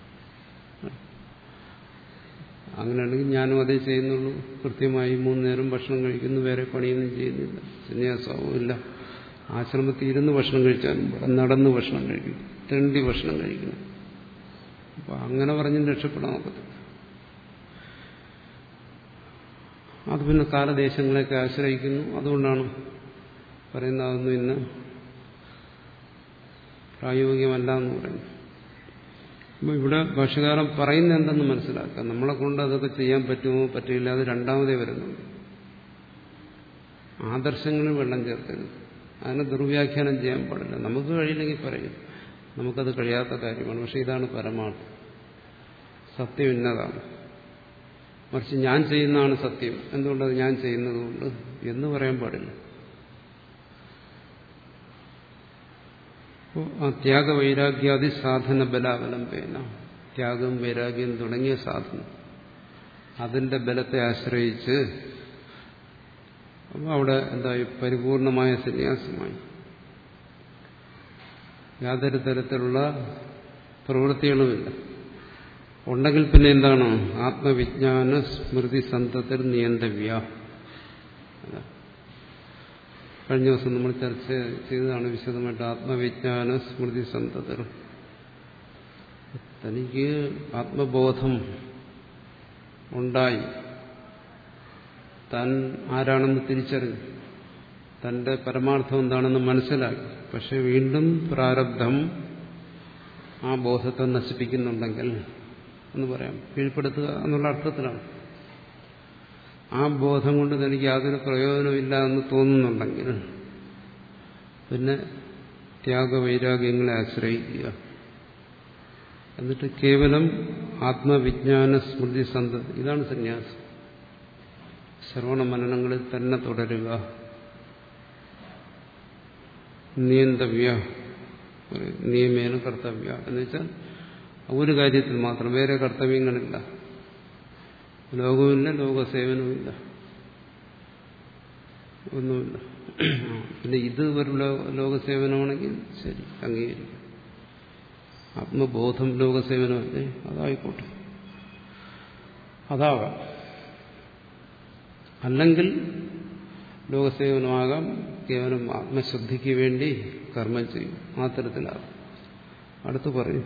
അങ്ങനെയാണെങ്കിൽ ഞാനും അതേ ചെയ്യുന്നുള്ളൂ. കൃത്യമായി മൂന്ന് നേരം ഭക്ഷണം കഴിക്കുന്നു, വേറെ പണിയൊന്നും ചെയ്യുന്നില്ല. സന്യാസവും ഇല്ല. ആശ്രമത്തിൽ ഇരുന്ന് ഭക്ഷണം കഴിച്ചാലും നടന്ന് ഭക്ഷണം കഴിക്കുന്നു, തെണ്ടി ഭക്ഷണം കഴിക്കുന്നു. അപ്പൊ അങ്ങനെ പറഞ്ഞ് രക്ഷപ്പെടാൻ നോക്കത്തില്ല. അത് പിന്നെ കാലദേശങ്ങളെയൊക്കെ ആശ്രയിക്കുന്നു. അതുകൊണ്ടാണ് പറയുന്നത് അതൊന്നും ഇന്ന് പ്രായോഗികമല്ല എന്ന് പറയുന്നു. അപ്പോൾ ഇവിടെ ഭാഷ്യകാരൻ പറയുന്നത് എന്തെന്ന് മനസ്സിലാക്കുക. നമ്മളെ കൊണ്ട് അതൊക്കെ ചെയ്യാൻ പറ്റുമോ പറ്റില്ല, അത് രണ്ടാമതേ വരുന്നുണ്ട്. ആദർശങ്ങളിൽ വെള്ളം ചേർക്കരുത്, അതിനെ ദുർവ്യാഖ്യാനം ചെയ്യാൻ പാടില്ല. നമുക്ക് കഴിയില്ലെങ്കിൽ പറയും, നമുക്കത് കഴിയാത്ത കാര്യമാണ്. പക്ഷെ ഇതാണ് പരമാർത്ഥം, സത്യം ഇന്നതാണ്. മറിച്ച് ഞാൻ ചെയ്യുന്നതാണ് സത്യം, എന്തുകൊണ്ടത് ഞാൻ ചെയ്യുന്നതുകൊണ്ട് എന്ന് പറയാൻ പാടില്ല. ആ ത്യാഗവൈരാഗ്യാദി സാധന ബലാവലംബേന, ത്യാഗം വൈരാഗ്യം തുടങ്ങിയ സാധനം, അതിന്റെ ബലത്തെ ആശ്രയിച്ച് അവിടെ എന്തായി, പരിപൂർണമായ സന്യാസമായി. യാതൊരു തരത്തിലുള്ള പ്രവൃത്തികളുമില്ല. ഉണ്ടെങ്കിൽ പിന്നെ എന്താണ്? ആത്മവിജ്ഞാന സ്മൃതി സന്തതിർ നിയന്തവ്യ. കഴിഞ്ഞ ദിവസം നമ്മൾ ചർച്ച ചെയ്തതാണ് വിശദമായിട്ട്. ആത്മവിജ്ഞാന സ്മൃതി സന്തതിർ, തനിക്ക് ആത്മബോധം ഉണ്ടായി, താൻ ആരാണെന്ന് തിരിച്ചറിഞ്ഞു, തന്റെ പരമാർത്ഥം എന്താണെന്ന് മനസ്സിലാക്കി. പക്ഷെ വീണ്ടും പ്രാരബ്ധം ആ ബോധത്തെ നശിപ്പിക്കുന്നുണ്ടെങ്കിൽ എന്ന് പറയാം, കീഴ്പ്പെടുത്തുക എന്നുള്ള അർത്ഥത്തിലാണ്. ആ ബോധം കൊണ്ട് തനിക്ക് യാതൊരു പ്രയോജനമില്ല എന്ന് തോന്നുന്നുണ്ടെങ്കിൽ പിന്നെ ത്യാഗവൈരാഗ്യങ്ങളെ ആശ്രയിക്കുക. എന്നിട്ട് കേവലം ആത്മവിജ്ഞാന സ്മൃതി സന്തതി, ഇതാണ് സന്യാസം. ശ്രവണ മനനങ്ങളിൽ തന്നെ തുടരുക. നിയന്തവ്യ, നിയമേന കർത്തവ്യ എന്ന് വെച്ചാൽ ഒരു കാര്യത്തിൽ മാത്രം, വേറെ കർത്തവ്യങ്ങളില്ല. ലോകവുമില്ല, ലോകസേവനവുമില്ല, ഒന്നുമില്ല. പിന്നെ ഇത് ഒരു ലോകസേവനമാണെങ്കിൽ ശരി, അംഗീകരിക്കും. ആത്മബോധം ലോകസേവനമല്ലേ, അതായിക്കോട്ടെ, അതാകാം. അല്ലെങ്കിൽ ലോകസേവനമാകാം, കേവലം ആത്മശുദ്ധിക്ക് വേണ്ടി കർമ്മം ചെയ്യും, ആ തരത്തിലാകും. അടുത്ത് പറയും,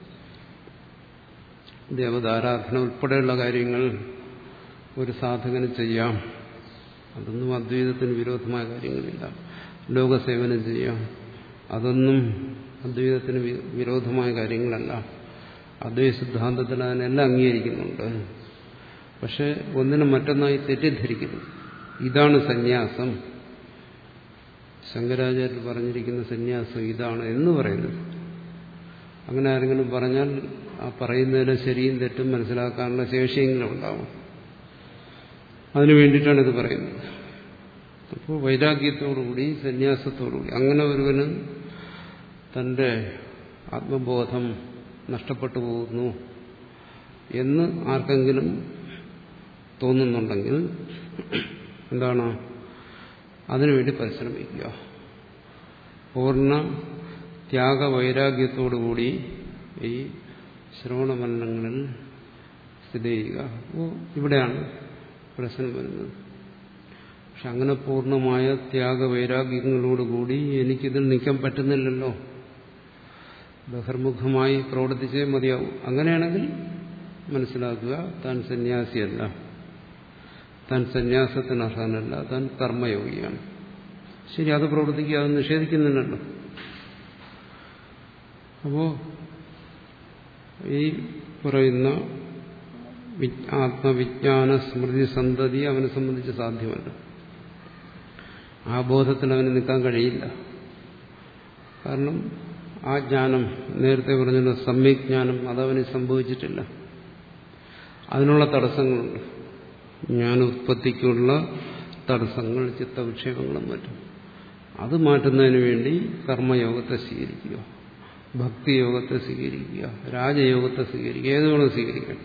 ദേവതാരാധന ഉൾപ്പെടെയുള്ള കാര്യങ്ങൾ ഒരു സാധകന് ചെയ്യാം. അതൊന്നും അദ്വൈതത്തിന് വിരോധമായ കാര്യങ്ങളില്ല. ലോകസേവനം ചെയ്യാം, അതൊന്നും അദ്വൈതത്തിന് വിരോധമായ കാര്യങ്ങളല്ല. അദ്വൈത സിദ്ധാന്തത്തിൽ അതിനെല്ലാം അംഗീകരിക്കുന്നുണ്ട്. പക്ഷെ ഒന്നിനും മറ്റൊന്നായി തെറ്റിദ്ധരിക്കുന്നു. ഇതാണ് സന്യാസം, ശങ്കരാചാര്യർ പറഞ്ഞിരിക്കുന്ന സന്യാസം ഇതാണ് എന്ന് പറയുന്നത്. അങ്ങനെ ആരെങ്കിലും പറഞ്ഞാൽ ആ പറയുന്നതിന് ശരിയും തെറ്റും മനസ്സിലാക്കാനുള്ള ശേഷിയെങ്കിലും ഉണ്ടാവും. അതിനു വേണ്ടിയിട്ടാണ് ഇത് പറയുന്നത്. അപ്പോൾ വൈരാഗ്യത്തോടുകൂടി സന്യാസത്തോടുകൂടി അങ്ങനെ ഒരുവന് തന്റെ ആത്മബോധം നഷ്ടപ്പെട്ടു പോകുന്നു എന്ന് ആർക്കെങ്കിലും തോന്നുന്നുണ്ടെങ്കിൽ എന്താണ് അതിനുവേണ്ടി പരിശ്രമിക്കുക. പൂർണ്ണ ത്യാഗവൈരാഗ്യത്തോടുകൂടി ഈ ശ്രവണമനനങ്ങളിൽ സ്ഥിതി ചെയ്യുക. അപ്പോൾ ഇവിടെയാണ് പ്രശ്നം വരുന്നത്. പക്ഷെ അങ്ങനെ പൂർണ്ണമായ ത്യാഗവൈരാഗ്യങ്ങളോടുകൂടി എനിക്കിതിൽ നിൽക്കാൻ പറ്റുന്നില്ലല്ലോ, ബഹിർമുഖമായി പ്രവർത്തിച്ചേ മതിയാവും. അങ്ങനെയാണെങ്കിൽ മനസ്സിലാക്കുക, താൻ സന്യാസിയല്ല, താൻ സന്യാസത്തിന് അർഹനല്ല, താൻ കർമ്മയോഗിയാണ്. ശരി, അത് പ്രവർത്തിക്കുക, അത് നിഷേധിക്കുന്നില്ലല്ലോ. അപ്പോ ഈ പറയുന്ന ആത്മവിജ്ഞാന സ്മൃതി സന്തതി അവനെ സംബന്ധിച്ച് സാധ്യമല്ല. ആ ബോധത്തിൽ അവന് നിൽക്കാൻ കഴിയില്ല. കാരണം ആ ജ്ഞാനം, നേരത്തെ പറഞ്ഞ സമ്യക് ജ്ഞാനം, അതവന് സംഭവിച്ചിട്ടില്ല. അതിനുള്ള തടസ്സങ്ങളുണ്ട്. ജ്ഞാനോത്പത്തിക്കുള്ള തടസ്സങ്ങൾ, ചിത്തവിക്ഷേപങ്ങളും മറ്റും. അത് മാറ്റുന്നതിന് വേണ്ടി കർമ്മയോഗത്തെ സ്വീകരിക്കുക, ഭക്തിയോഗത്തെ സ്വീകരിക്കുക, രാജയോഗത്തെ സ്വീകരിക്കുക, ഏതുവേണം സ്വീകരിക്കണം.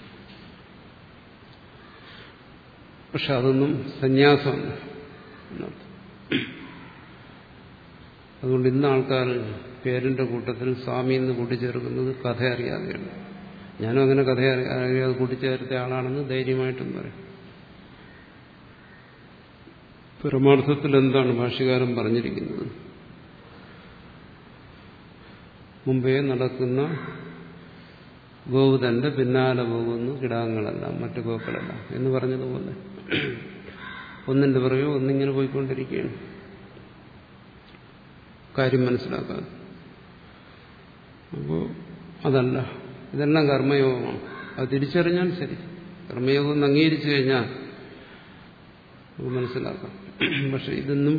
പക്ഷെ അതൊന്നും സന്യാസമല്ല എന്നർത്ഥം. അതുകൊണ്ട് ഇന്ന് ആൾക്കാർ പേരിന്റെ കൂട്ടത്തിൽ സ്വാമി എന്ന് കൂട്ടിച്ചേർക്കുന്നത് കഥ അറിയാതെയാണ്. ഞാനും അങ്ങനെ കഥ അറിയാതെ കൂട്ടിച്ചേർത്ത ആളാണെന്ന് ധൈര്യമായിട്ടും പറയും. പരമാർത്ഥത്തിൽ എന്താണ് ഭാഷ്യകാരൻ പറഞ്ഞിരിക്കുന്നത്? മുമ്പേ നടക്കുന്ന ഗോവുതന്റെ പിന്നാലെ പോകുന്നു കിടാങ്ങളെല്ലാം, മറ്റു ഗോക്കളെല്ലാം എന്ന് പറഞ്ഞതുപോലെ ഒന്നിന്റെ പുറകെ ഒന്നിങ്ങനെ പോയിക്കൊണ്ടിരിക്കുകയാണ്. കാര്യം മനസ്സിലാക്കാൻ. അപ്പോൾ അതല്ല, ഇതെല്ലാം കർമ്മയോഗമാണ്. അത് തിരിച്ചറിഞ്ഞാൽ ശരി. കർമ്മയോഗം ഒന്ന് അംഗീകരിച്ചു കഴിഞ്ഞാൽ നമുക്ക് മനസ്സിലാക്കാം. പക്ഷെ ഇതൊന്നും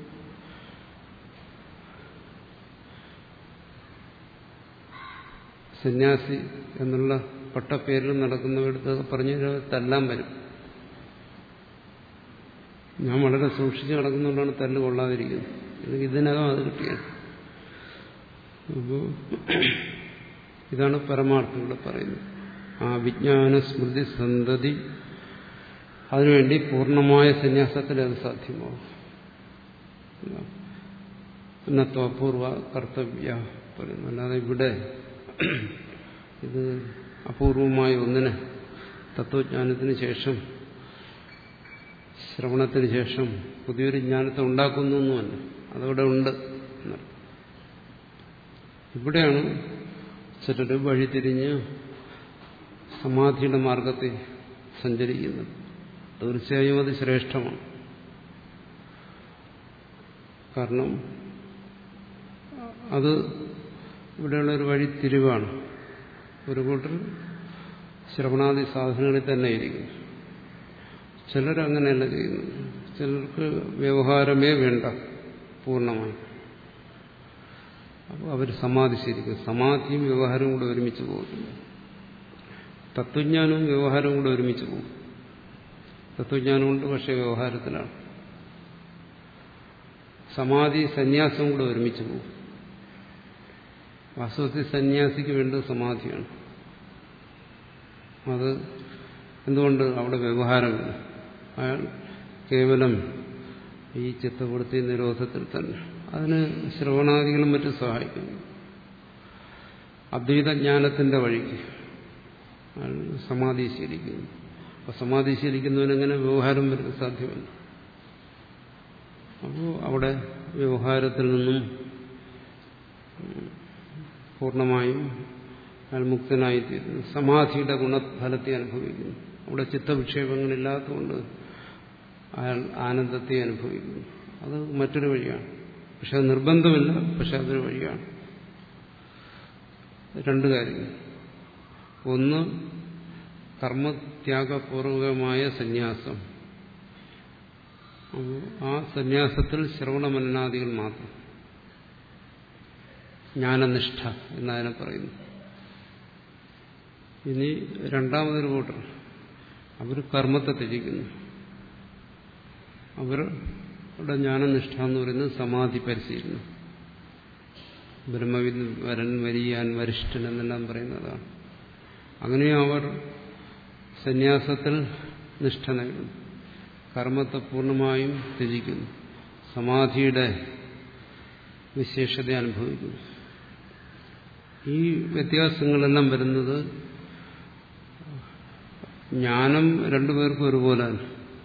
സന്യാസി എന്നുള്ള പട്ടപ്പേരിൽ നടക്കുന്നവരുടെ പറഞ്ഞു തല്ലാൻ വരും. ഞാൻ വളരെ സൂക്ഷിച്ച് നടക്കുന്നുകൊണ്ടാണ് തല്ല് കൊള്ളാതിരിക്കുന്നത്. എനിക്ക് ഇതിനകം അത് കിട്ടിയത്. അപ്പോൾ ഇതാണ് പരമാർത്ഥം ഇവിടെ പറയുന്നത്. ആ വിജ്ഞാന സ്മൃതി സന്തതി, അതിനുവേണ്ടി പൂർണ്ണമായ സന്യാസത്തിൽ അത് സാധ്യമാവും. പിന്നെ അപൂർവ കർത്തവ്യ പറയുന്നു. അല്ലാതെ ഇവിടെ ഇത് അപൂർവമായ ഒന്നിനെ തത്വജ്ഞാനത്തിന് ശേഷം, ശ്രവണത്തിന് ശേഷം പുതിയൊരു ജ്ഞാനത്തെ ഉണ്ടാക്കുന്നൊന്നുമല്ല. അതവിടെ ഉണ്ട് എന്നർത്ഥം. ഇവിടെയാണ് ചിലർ വഴിതിരിഞ്ഞ് സമാധിയുടെ മാർഗത്തിൽ സഞ്ചരിക്കുന്നത്. തീർച്ചയായും അത് ശ്രേഷ്ഠമാണ്. കാരണം അത് ഇവിടെയുള്ളൊരു വഴിത്തിരിവാണ്. ഒരു കൂട്ടർ ശ്രവണാദി സാധനങ്ങളിൽ തന്നെ ഇരിക്കുന്നു. ചിലരങ്ങനെയല്ല ചെയ്യുന്നത്. ചിലർക്ക് വ്യവഹാരമേ വേണ്ട പൂർണ്ണമായി. അപ്പോൾ അവർ സമാധി ശരിക്കും. സമാധിയും വ്യവഹാരവും കൂടെ ഒരുമിച്ച് പോകുന്നു. തത്വജ്ഞാനവും വ്യവഹാരവും കൂടെ ഒരുമിച്ച് പോകും. തത്വജ്ഞാനമുണ്ട്, പക്ഷേ വ്യവഹാരത്തിലാണ്. സമാധി സന്യാസവും കൂടെ ഒരുമിച്ച് പോകും. വാസ്തവത്തിൽ സന്യാസിക്ക് വേണ്ടത് സമാധിയാണ്. അത് എന്തുകൊണ്ട്? അവിടെ വ്യവഹാരമില്ല. അയാൾ കേവലം ഈ ചിത്തവൃത്തി നിരോധത്തിൽ തന്നെ. അതിന് ശ്രവണാദികളും മറ്റും സഹായിക്കുന്നു. അദ്വൈത ജ്ഞാനത്തിന്റെ വഴിക്ക് അയാൾ സമാധി ശീലിക്കുന്നു. അപ്പോൾ സമാധി ശീലിക്കുന്നതിനെങ്ങനെ വ്യവഹാരം വരും? സാധ്യമല്ല. അപ്പോൾ അവിടെ വ്യവഹാരത്തിൽ നിന്നും പൂർണ്ണമായും അയാൾ മുക്തനായിത്തീരുന്നു. സമാധിയുടെ ഗുണഫലത്തെ അനുഭവിക്കുന്നു. അവിടെ ചിത്തവിക്ഷേപങ്ങളില്ലാത്തതുകൊണ്ട് അയാൾ ആനന്ദത്തെ അനുഭവിക്കുന്നു. അത് മറ്റൊരു വഴിയാണ്. പക്ഷെ അത് നിർബന്ധമില്ല. പക്ഷെ അതൊരു വഴിയാണ്. രണ്ട് കാര്യങ്ങൾ. ഒന്ന്, കർമ്മത്യാഗപൂർവകമായ സന്യാസം. ആ സന്യാസത്തിൽ ശ്രവണമനനാദികൾ മാത്രം, ജ്ഞാനനിഷ്ഠ എന്നതിനെ പറയുന്നു. ഇനി രണ്ടാമതൊരു കൂട്ടർ, അവർ കർമ്മത്തെ ത്യജിക്കുന്നു. അവരുടെ ജ്ഞാനനിഷ്ഠ എന്ന് പറയുന്നത് സമാധി പരിശീലനം. ബ്രഹ്മവിദ് വരൻ വരിയാൻ വരിഷ്ഠൻ എന്നെല്ലാം പറയുന്നതാണ്. അങ്ങനെ അവർ സന്യാസത്തിൽ നിഷ്ഠ നേടുന്നു, കർമ്മത്തെ പൂർണ്ണമായും ത്യജിക്കുന്നു, സമാധിയുടെ വിശേഷത അനുഭവിക്കുന്നു. ഈ വ്യത്യാസങ്ങളെല്ലാം വരുന്നത് ജ്ഞാനം രണ്ടുപേർക്കും ഒരുപോലെയാണ്.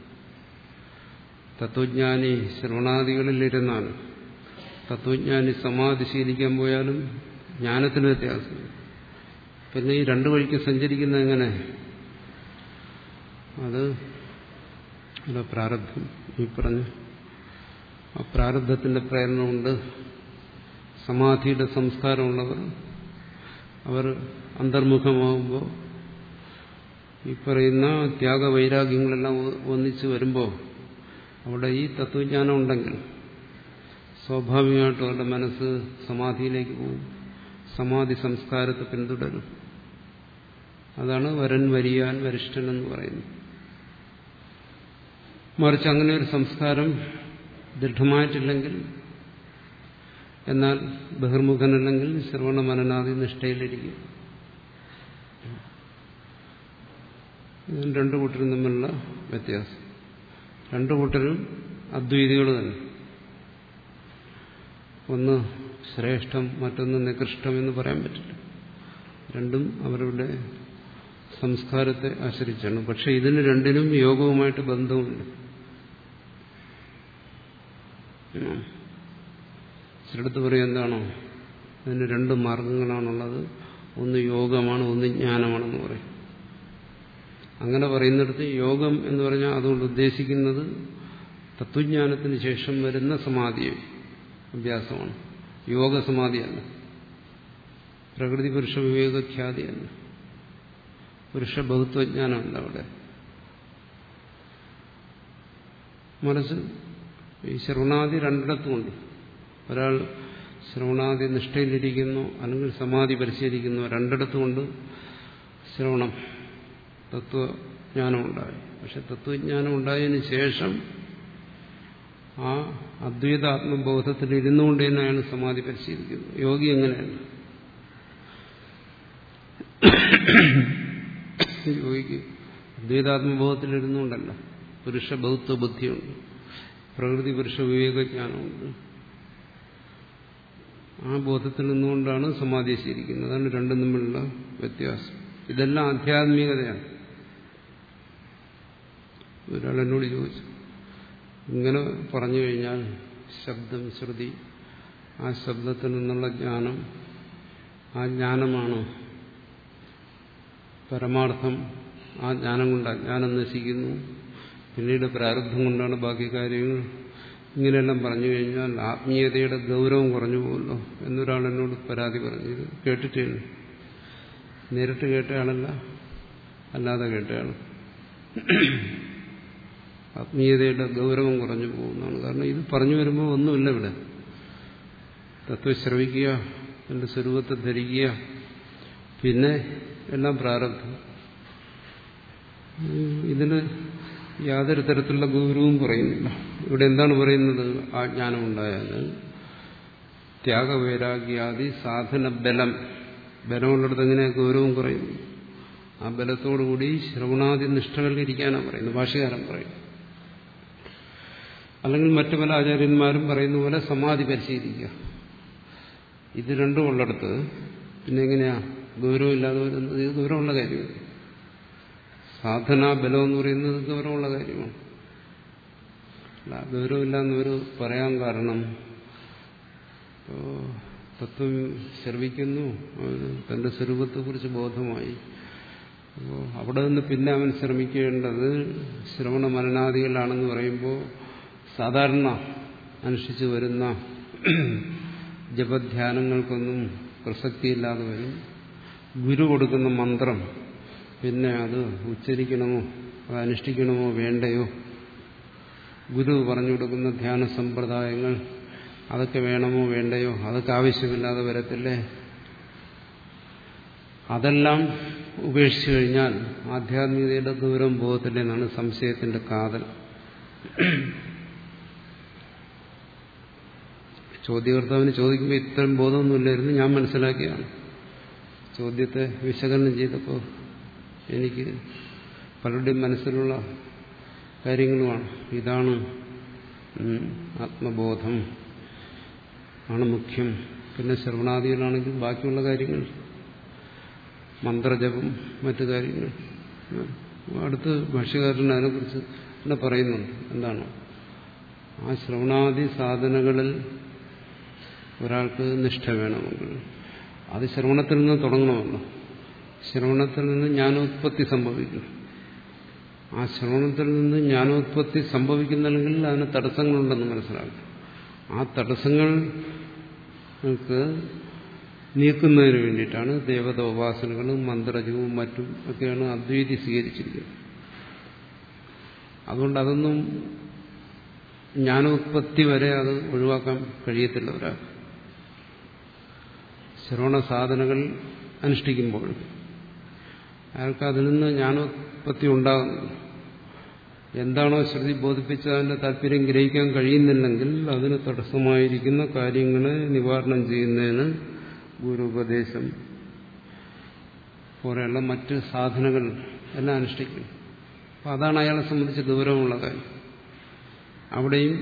തത്വജ്ഞാനി ശ്രവണാദികളിലിരുന്നാണ്, തത്വജ്ഞാനി സമാധി ശീലിക്കാൻ പോയാലും ജ്ഞാനത്തിന് വ്യത്യാസം. പിന്നെ ഈ രണ്ടു വഴിക്ക് സഞ്ചരിക്കുന്നത് എങ്ങനെ? അത് പ്രാരബ്ധം. ഈ പറഞ്ഞു ആ പ്രാരബ്ധത്തിന്റെ പ്രേരണ കൊണ്ട് സമാധിയുടെ സംസ്കാരമുള്ളവർ അവർ അന്തർമുഖമാകുമ്പോൾ ഈ പറയുന്ന ത്യാഗവൈരാഗ്യങ്ങളെല്ലാം ഒന്നിച്ചു വരുമ്പോൾ അവിടെ ഈ തത്വജ്ഞാനം ഉണ്ടെങ്കിൽ സ്വാഭാവികമായിട്ടും അവരുടെ മനസ്സ് സമാധിയിലേക്ക് പോകും, സമാധി സംസ്കാരത്തെ പിന്തുടരും. അതാണ് വരൻ വരിയാൻ വരിഷ്ഠൻ എന്ന് പറയുന്നത്. മറിച്ച് അങ്ങനെ ഒരു സംസ്കാരം ദൃഢമായിട്ടില്ലെങ്കിൽ, എന്നാൽ ബഹിർമുഖനല്ലെങ്കിൽ ശ്രവണ മനനാദി നിഷ്ഠയിലിരിക്കും. ഇതിന് രണ്ടു കൂട്ടരും തമ്മിലുള്ള വ്യത്യാസം. രണ്ടു കൂട്ടരും അദ്വൈതികൾ തന്നെ. ഒന്ന് ശ്രേഷ്ഠം, മറ്റൊന്ന് നികൃഷ്ടം എന്ന് പറയാൻ പറ്റില്ല. രണ്ടും അവരുടെ സംസ്കാരത്തെ ആശ്രയിച്ചാണ്. പക്ഷെ ഇതിന് രണ്ടിനും യോഗവുമായിട്ട് ബന്ധമുണ്ട്. ചിലടത്ത് പറയും എന്താണോ, അതിന് രണ്ട് മാർഗങ്ങളാണുള്ളത്, ഒന്ന് യോഗമാണ്, ഒന്ന് ജ്ഞാനമാണെന്ന് പറയും. അങ്ങനെ പറയുന്നിടത്ത് യോഗം എന്ന് പറഞ്ഞാൽ അതുകൊണ്ട് ഉദ്ദേശിക്കുന്നത് തത്വജ്ഞാനത്തിന് ശേഷം വരുന്ന സമാധി അഭ്യാസമാണ്. യോഗസമാധിയല്ല, പ്രകൃതി പുരുഷ വിവേകഖ്യാതിയല്ല, പുരുഷ ബഹുത്വജ്ഞാനമല്ല അവിടെ. മറിച്ച് ഈ ശ്രവണാദി രണ്ടിടത്തുമുണ്ട്. ഒരാൾ ശ്രവണാദി നിഷ്ഠയിലിരിക്കുന്നു, അല്ലെങ്കിൽ സമാധി പരിശീലിക്കുന്നു, രണ്ടിടത്തുമുണ്ട് ശ്രവണം, തത്വജ്ഞാനം ഉണ്ടായി. പക്ഷെ തത്വജ്ഞാനം ഉണ്ടായതിനു ശേഷം ആ അദ്വൈതാത്മബോധത്തിൽ ഇരുന്നുകൊണ്ട് തന്നെയാണ് സമാധി പരിശീലിക്കുന്നത്. യോഗി എങ്ങനെയല്ല. യോഗിക്ക് അദ്വൈതാത്മബോധത്തിലിരുന്നുകൊണ്ടല്ല, പുരുഷ ബഹുത്വ ബുദ്ധിയുണ്ട്, പ്രകൃതി പുരുഷ വിവേകജ്ഞാനമുണ്ട്. ആ ബോധത്തിൽ നിന്നുകൊണ്ടാണ് സമാധി ശീലിക്കുന്നത്. അതാണ് രണ്ടും തമ്മിലുള്ള വ്യത്യാസം. ഇതെല്ലാം ആധ്യാത്മികതയാണ്. ഒരാൾ എന്നോട് ചോദിച്ചു, ഇങ്ങനെ പറഞ്ഞു കഴിഞ്ഞാൽ ശബ്ദം, ശ്രുതി, ആ ശബ്ദത്തിൽ നിന്നുള്ള ജ്ഞാനം, ആ ജ്ഞാനമാണ് പരമാർത്ഥം. ആ ജ്ഞാനം കൊണ്ട് അജ്ഞാനം നശിക്കുന്നു, പിന്നീട് പ്രാരബ്ധം കൊണ്ടാണ് ബാക്കി കാര്യങ്ങൾ. ഇങ്ങനെയെല്ലാം പറഞ്ഞു കഴിഞ്ഞാൽ ആത്മീയതയുടെ ഗൗരവം കുറഞ്ഞു പോകുമല്ലോ എന്നൊരാൾ എന്നോട് പരാതി പറഞ്ഞു. ഇത് കേട്ടിട്ടാണ്, നേരിട്ട് കേട്ടയാളല്ല, അല്ലാതെ കേട്ടയാൾ. ആത്മീയതയുടെ ഗൗരവം കുറഞ്ഞു പോകുന്നതാണ്. കാരണം ഇത് പറഞ്ഞു വരുമ്പോൾ ഒന്നുമില്ല ഇവിടെ. തത്വം ശ്രവിക്കുക, എന്റെ സ്വരൂപത്തെ ധരിക്കുക, പിന്നെ എല്ലാം പ്രാരബ്ധം. ഇതിന് യാതൊരു തരത്തിലുള്ള ഗൗരവവും പറയുന്നില്ല. ഇവിടെ എന്താണ് പറയുന്നത്? ആ ജ്ഞാനമുണ്ടായാൽ ത്യാഗവൈരാഗ്യാദി സാധന ബലം, ബലമുള്ളിടത്ത് എങ്ങനെ ഗൗരവം കുറയുന്നു? ആ ബലത്തോടുകൂടി ശ്രവണാദി നിഷ്ഠകളിലിരിക്കാനാണ് പറയുന്നത്, ഭാഷ്യകാരൻ പറയും. അല്ലെങ്കിൽ മറ്റു പല ആചാര്യന്മാരും പറയുന്ന പോലെ സമാധി പരിശീലിക്കുക. ഇത് രണ്ടും ഉള്ളിടത്ത് പിന്നെ എങ്ങനെയാ ഗൗരവമില്ലാതെ വരുന്നത്? ഇത് ഗൗരവമുള്ള കാര്യമാണ്. സാധനാ ബലം എന്ന് പറയുന്നത് ഗൗരവമുള്ള കാര്യമാണ്. അല്ല, ഗൗരവമില്ലാന്നവർ പറയാൻ കാരണം തത്വം ശ്രവിക്കുന്നു, തന്റെ സ്വരൂപത്തെക്കുറിച്ച് ബോധമായി. അപ്പോൾ അവിടെ നിന്ന് പിന്നെ അവൻ ശ്രമിക്കേണ്ടത് ശ്രവണ മനനാദികളാണെന്ന് പറയുമ്പോൾ സാധാരണ അനുഷ്ഠിച്ചു വരുന്ന ജപധ്യാനങ്ങൾക്കൊന്നും പ്രസക്തിയില്ലാതെ വരും. ഗുരു കൊടുക്കുന്ന മന്ത്രം പിന്നെ അത് ഉച്ചരിക്കണമോ, അത് അനുഷ്ഠിക്കണമോ വേണ്ടയോ, ഗുരു പറഞ്ഞു കൊടുക്കുന്ന ധ്യാന സമ്പ്രദായങ്ങൾ അതൊക്കെ വേണമോ വേണ്ടയോ, അതൊക്കെ ആവശ്യമില്ലാതെ വരത്തില്ലേ, അതെല്ലാം ഉപേക്ഷിച്ചു കഴിഞ്ഞാൽ ആധ്യാത്മികതയുടെ ദൂരം പോകത്തില്ല എന്നാണ് സംശയത്തിന്റെ കാതൽ. ചോദ്യകർത്താവിന് ചോദിക്കുമ്പോൾ ഇത്തരം ബോധമൊന്നുമില്ലായിരുന്നു, ഞാൻ മനസ്സിലാക്കിയാണ്. ചോദ്യത്തെ വിശകലനം ചെയ്തപ്പോൾ എനിക്ക് പലരുടെയും മനസ്സിലുള്ള കാര്യങ്ങളുമാണ്. ഇതാണ് ആത്മബോധം ആണ് മുഖ്യം. പിന്നെ ശ്രവണാദികളാണെങ്കിൽ ബാക്കിയുള്ള കാര്യങ്ങൾ, മന്ത്രജപം, മറ്റു കാര്യങ്ങൾ. അടുത്ത് ഭാഷ്യകാരൻ അതിനെക്കുറിച്ച് തന്നെ പറയുന്നുണ്ട്. എന്താണ് ആ ശ്രവണാദി സാധനങ്ങളിൽ ഒരാൾക്ക് നിഷ്ഠ വേണമെങ്കിൽ അത് ശ്രവണത്തിൽ നിന്ന് തുടങ്ങണമല്ലോ. ശ്രവണത്തിൽ നിന്ന് ജ്ഞാനോത്പത്തി സംഭവിക്കും. ആ ശ്രവണത്തിൽ നിന്ന് ജ്ഞാനോത്പത്തി സംഭവിക്കുന്നില്ലെങ്കിൽ അതിന് തടസ്സങ്ങളുണ്ടെന്ന് മനസ്സിലാക്കും. ആ തടസ്സങ്ങൾക്ക് നീക്കുന്നതിന് വേണ്ടിയിട്ടാണ് ദേവത ഉപാസനകളും മന്ത്രജവും മറ്റും ഒക്കെയാണ് അദ്വൈതി സ്വീകരിച്ചിരിക്കുന്നത്. അതുകൊണ്ട് അതൊന്നും ജ്ഞാനോത്പത്തി വരെ അത് ഒഴിവാക്കാൻ കഴിയത്തില്ല ഒരാൾക്ക്. ശ്രവണ സാധനകൾ അനുഷ്ഠിക്കുമ്പോൾ അയാൾക്ക് അതിൽ നിന്ന് ജ്ഞാനോത്പത്തി ഉണ്ടാകുന്നു. എന്താണോ ശ്രുതി ബോധിപ്പിച്ചതിന്റെ താല്പര്യം ഗ്രഹിക്കാൻ കഴിയുന്നില്ലെങ്കിൽ അതിന് തടസ്സമായിരിക്കുന്ന കാര്യങ്ങളെ നിവാരണം ചെയ്യുന്നതിന് ഗുരുപദേശം പോലെയുള്ള മറ്റ് സാധനങ്ങൾ എല്ലാം അനുഷ്ഠിക്കും. അപ്പം അതാണ് അയാളെ സംബന്ധിച്ച് ഗൗരവമുള്ള കാര്യം. അവിടെയും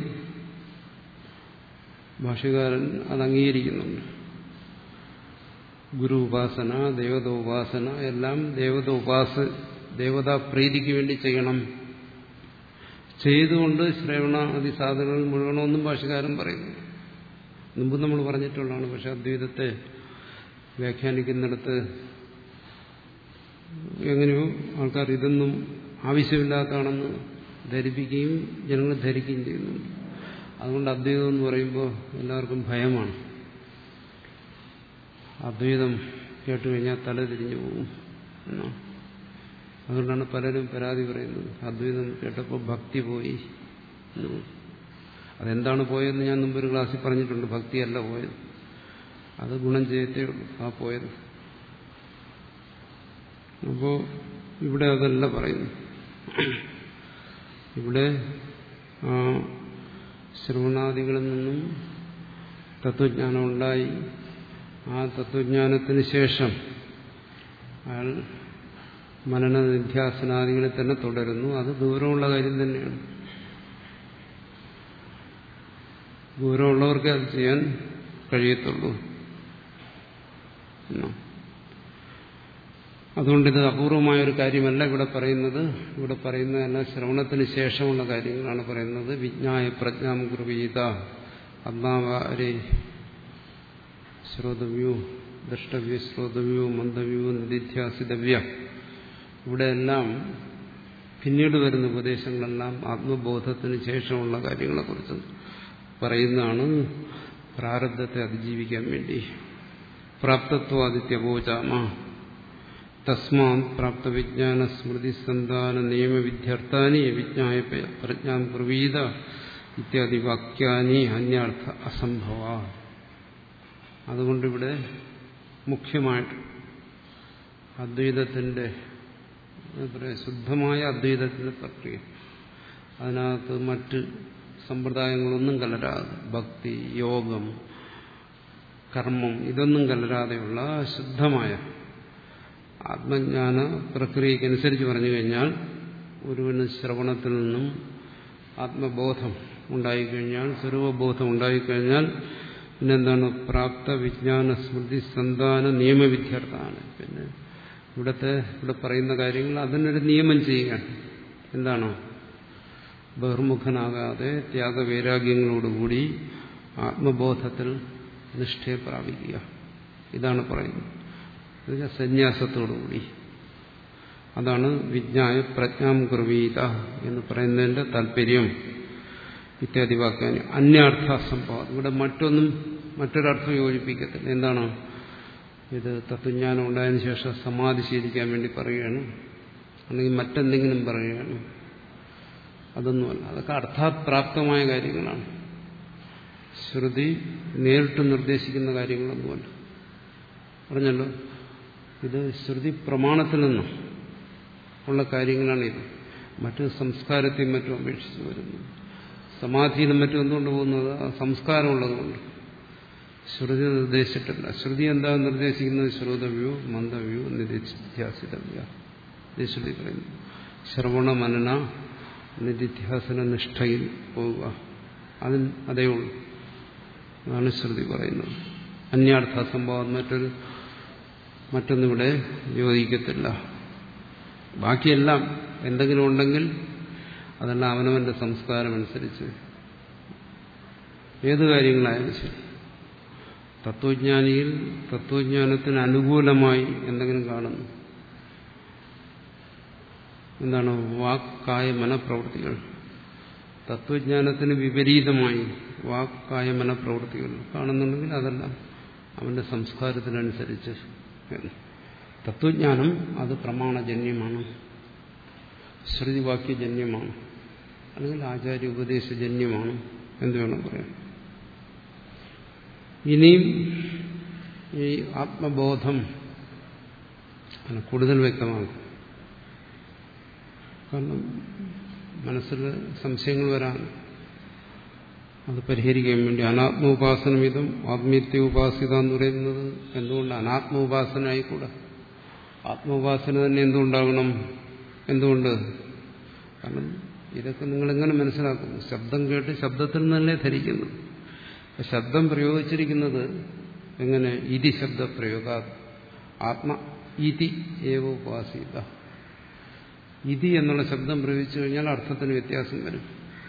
ഭാഷ്യകാരൻ അത് അംഗീകരിക്കുന്നുണ്ട്. ഗുരു ഉപാസന, ദേവത ഉപാസന എല്ലാം ദേവത ഉപാസ ദേവതാ പ്രീതിക്ക് വേണ്ടി ചെയ്യണം. ചെയ്തുകൊണ്ട് ശ്രവണ അതിസാധനങ്ങൾ മുഴുവണമെന്നും ഭാഷ്യകാരൻ പറയുന്നു. മുമ്പ് നമ്മൾ പറഞ്ഞിട്ടുള്ളതാണ്. പക്ഷെ അദ്വൈതത്തെ വ്യാഖ്യാനിക്കുന്നിടത്ത് എങ്ങനെയോ ആൾക്കാർ ഇതൊന്നും ആവശ്യമില്ലാത്തതാണെന്ന് ധരിപ്പിക്കുകയും ജനങ്ങൾ ധരിക്കുകയും ചെയ്യുന്നുണ്ട്. അതുകൊണ്ട് അദ്വൈതം എന്ന് പറയുമ്പോൾ എല്ലാവർക്കും ഭയമാണ്. അദ്വൈതം കേട്ടുകഴിഞ്ഞാൽ തല തിരിഞ്ഞു പോകും എന്നാണ്. അതുകൊണ്ടാണ് പലരും പരാതി പറയുന്നത്, അദ്വൈതം കേട്ടപ്പോൾ ഭക്തി പോയി. അതെന്താണ് പോയതെന്ന് ഞാൻ മുമ്പ് ഒരു ക്ലാസ്സിൽ പറഞ്ഞിട്ടുണ്ട്. ഭക്തിയല്ല പോയത്, അത് ഗുണം ചെയ്യത്തേ ഉള്ളൂ ആ പോയത്. അപ്പോൾ ഇവിടെ അതല്ല പറയുന്നു. ഇവിടെ ആ ശ്രവണാദികളിൽ നിന്നും തത്വജ്ഞാനം ഉണ്ടായി. ആ തത്വജ്ഞാനത്തിന് ശേഷം അയാൾ മനന നിധ്യാസനാദികളിൽ തന്നെ തുടരുന്നു. അത് ദൂരമുള്ള കാര്യം തന്നെയാണ്. ദൂരമുള്ളവർക്കേ അത് ചെയ്യാൻ കഴിയത്തുള്ളൂ. അതുകൊണ്ടിത് അപൂർവമായൊരു കാര്യമല്ല ഇവിടെ പറയുന്നത്. ഇവിടെ പറയുന്നതെല്ലാം ശ്രവണത്തിന് ശേഷമുള്ള കാര്യങ്ങളാണ് പറയുന്നത്. വിജ്ഞായ പ്രജ്ഞാം കുർവീത ആത്മാവാരെ ശ്രോതവ്യോ ദ്രഷ്ടവ്യോ ശ്രോതവ്യോ മന്ദവ്യോ നിധിധ്യാസിതവ്യ. ഇവിടെയെല്ലാം പിന്നീട് വരുന്ന ഉപദേശങ്ങളെല്ലാം ആത്മബോധത്തിന് ശേഷമുള്ള കാര്യങ്ങളെക്കുറിച്ച് പറയുന്നതാണ്. പ്രാരബ്ധത്തെ അതിജീവിക്കാൻ വേണ്ടി പ്രാപ്തത്വാദിത്യവോചാമ തസ്മാ പ്രാപ്തവിജ്ഞാന സ്മൃതി സന്താന നിയമവിദ്യാർത്ഥാനി വിജ്ഞായ പ്രജ്ഞാം കുർവീത ഇത്യാദി വാക്യാനി അന്യാർത്ഥ അസംഭവ. അതുകൊണ്ടിവിടെ മുഖ്യമായിട്ട് അദ്വൈതത്തിന്റെ ശുദ്ധമായ അദ്വൈതത്തിന്റെ പ്രക്രിയ, അതിനകത്ത് മറ്റ് സമ്പ്രദായങ്ങളൊന്നും കലരാതെ, ഭക്തി, യോഗം, കർമ്മം ഇതൊന്നും കലരാതെയുള്ള ശുദ്ധമായ ആത്മജ്ഞാന പ്രക്രിയക്കനുസരിച്ച് പറഞ്ഞു കഴിഞ്ഞാൽ ഒരുവന് ശ്രവണത്തിൽ നിന്നും ആത്മബോധം ഉണ്ടായിക്കഴിഞ്ഞാൽ, സ്വരൂപബോധം ഉണ്ടായിക്കഴിഞ്ഞാൽ പിന്നെന്താണ്? പ്രാപ്ത വിജ്ഞാന സ്മൃതി സന്താന നിയമവിദ്യാർത്ഥാണ്. പിന്നെ ഇവിടുത്തെ ഇവിടെ പറയുന്ന കാര്യങ്ങൾ അതിനൊരു നിയമം ചെയ്യുകയാണ്. എന്താണ്? ബഹിർമുഖനാകാതെ ത്യാഗവൈരാഗ്യങ്ങളോടുകൂടി ആത്മബോധത്തിൽ നിഷ്ഠയെ പ്രാപിക്കുക. ഇതാണ് പറയുന്നത്. എന്നുവെച്ചാൽ സന്യാസത്തോടുകൂടി. അതാണ് വിജ്ഞായ പ്രജ്ഞാം കുർവീത എന്ന് പറയുന്നതിന്റെ താല്പര്യം. ഇത്യാദി വാക്യാൻ അന്യാർത്ഥ സംഭവം. ഇവിടെ മറ്റൊന്നും മറ്റൊരർത്ഥം യോജിപ്പിക്കത്തില്ല. എന്താണ്? ഇത് തത്വജ്ഞാനം ഉണ്ടായതിനു ശേഷം സമാധി ശീലിക്കാൻ വേണ്ടി പറയുകയാണ്, അല്ലെങ്കിൽ മറ്റെന്തെങ്കിലും പറയുകയാണ്. അതൊന്നുമല്ല. അതൊക്കെ അർത്ഥാത് പ്രാപ്തമായ കാര്യങ്ങളാണ്. ശ്രുതി നേരിട്ട് നിർദ്ദേശിക്കുന്ന കാര്യങ്ങളൊന്നുമല്ല. പറഞ്ഞല്ലോ, ഇത് ശ്രുതി പ്രമാണത്തിൽ നിന്നും ഉള്ള കാര്യങ്ങളാണ് ഇത്. മറ്റു സംസ്കാരത്തെയും മറ്റും അപേക്ഷിച്ച് വരുന്നു. സമാധിയിലും മറ്റും എന്തുകൊണ്ട് പോകുന്നത്? ആ സംസ്കാരമുള്ളതുകൊണ്ട്. ശ്രുതി നിർദ്ദേശിച്ചിട്ടില്ല. ശ്രുതി എന്താ നിർദ്ദേശിക്കുന്നത്? ശ്രോതവ്യോ മന്ദവ്യോ നിധിധ്യാസിതവ്യ. ശ്രുതി പറയുന്നു ശ്രവണ മനന നിധിധ്യാസന നിഷ്ഠയിൽ പോവുക. അതിന് അതേ ഉള്ളൂ. അതാണ് ശ്രുതി പറയുന്നത്. അന്യാർത്ഥ സംഭവം മറ്റൊരു മറ്റൊന്നിവിടെ യോജിക്കത്തില്ല. ബാക്കിയെല്ലാം എന്തെങ്കിലും ഉണ്ടെങ്കിൽ അതെല്ലാം അവനവന്റെ സംസ്കാരമനുസരിച്ച് ഏത് കാര്യങ്ങളായാലും ശരി. തത്വജ്ഞാനിയിൽ തത്വജ്ഞാനത്തിന് അനുകൂലമായി എന്തെങ്കിലും കാണുന്നു. എന്താണ്? വാക്കായ മനഃപ്രവൃത്തികൾ. തത്വജ്ഞാനത്തിന് വിപരീതമായി വാക്കായ മനഃപ്രവൃത്തികൾ കാണുന്നുണ്ടെങ്കിൽ അതെല്ലാം അവന്റെ സംസ്കാരത്തിനനുസരിച്ച്. തത്വജ്ഞാനം അത് പ്രമാണജന്യമാണ്, ശ്രുതിവാക്യജന്യമാണ്, അല്ലെങ്കിൽ ആചാര്യ ഉപദേശജന്യമാണ് എന്ന് വേണം പറയാൻ. ഇനിയും ഈ ആത്മബോധം കൂടുതൽ വ്യക്തമാകും. കാരണം മനസ്സിൽ സംശയങ്ങൾ വരാൻ അത് പരിഹരിക്കാൻ വേണ്ടി അനാത്മോപാസനമിതം ആത്മീയത്യ ഉപാസിത എന്ന് പറയുന്നത് എന്തുകൊണ്ട് അനാത്മോപാസന ആയിക്കൂടാ? ആത്മോപാസന തന്നെ എന്തുകൊണ്ടാകണം? എന്തുകൊണ്ട്? കാരണം ഇതൊക്കെ നിങ്ങളെങ്ങനെ മനസ്സിലാക്കുന്നു? ശബ്ദം കേട്ട് ശബ്ദത്തിൽ നിന്നല്ലേ ധരിക്കുന്നു. ശബ്ദം പ്രയോഗിച്ചിരിക്കുന്നത് എങ്ങനെ? ഇതി ശബ്ദപ്രയോഗ ആത്മ ഇതി ഏവ ഉപാസിത. ഇതി എന്നുള്ള ശബ്ദം പ്രയോഗിച്ചു കഴിഞ്ഞാൽ അർത്ഥത്തിന് വ്യത്യാസം വരും.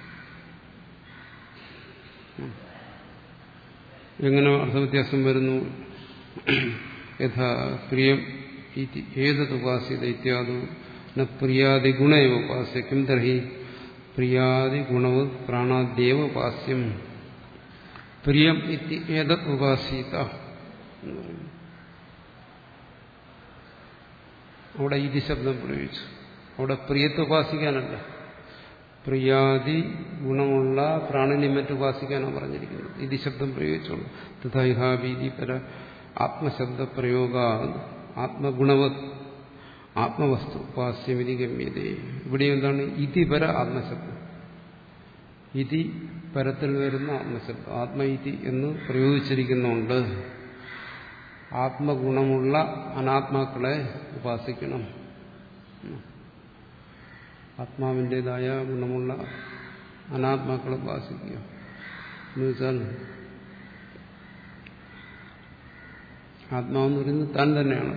എങ്ങനെ അർത്ഥവ്യത്യാസം വരുന്നു? യഥാ പ്രിയം ഏതത് ഉപാസിത ഇത്യാദു ന പ്രിയാദി ഗുണേവ ഉപാസ്യ കിം തർഹി പ്രിയാദി ഗുണവ് പ്രാണാദ്യേവ ഉപാസ്യം പ്രിയം ഇതി ഏതത് ഉപാസിത. അവിടെ ഇതി ശബ്ദം പ്രയോഗിച്ചു. അവിടെ പ്രിയത്തെ ഉപാസിക്കാനല്ല, പ്രിയാദി ഗുണമുള്ള പ്രാണനെ മറ്റും ഉപാസിക്കാനാണ് പറഞ്ഞിരിക്കുന്നത്. ഇതി ശബ്ദം പ്രയോഗിച്ചോളൂ. തഥാ പര ആത്മശബ്ദപ്രയോഗ ആത്മഗുണവത് ആത്മവസ്തു ഉപാസ്യമിതി ഗമ്യതേ. ഇവിടെ എന്താണ്? ഇതി പര ആത്മശബ്ദം. ഇതി പരത്തിൽ വരുന്ന ആത്മശബ്ദം ആത്മ ഇതി എന്ന് പ്രയോഗിച്ചിരിക്കുന്നുണ്ട്. ആത്മഗുണമുള്ള അനാത്മാക്കളെ ഉപാസിക്കണം. ആത്മാവിൻ്റെതായ ഗുണമുള്ള അനാത്മാക്കളെ ഉപാസിക്കുക എന്ന് വെച്ചാൽ ആത്മാവെന്ന് പറയുന്നത് താൻ തന്നെയാണ്,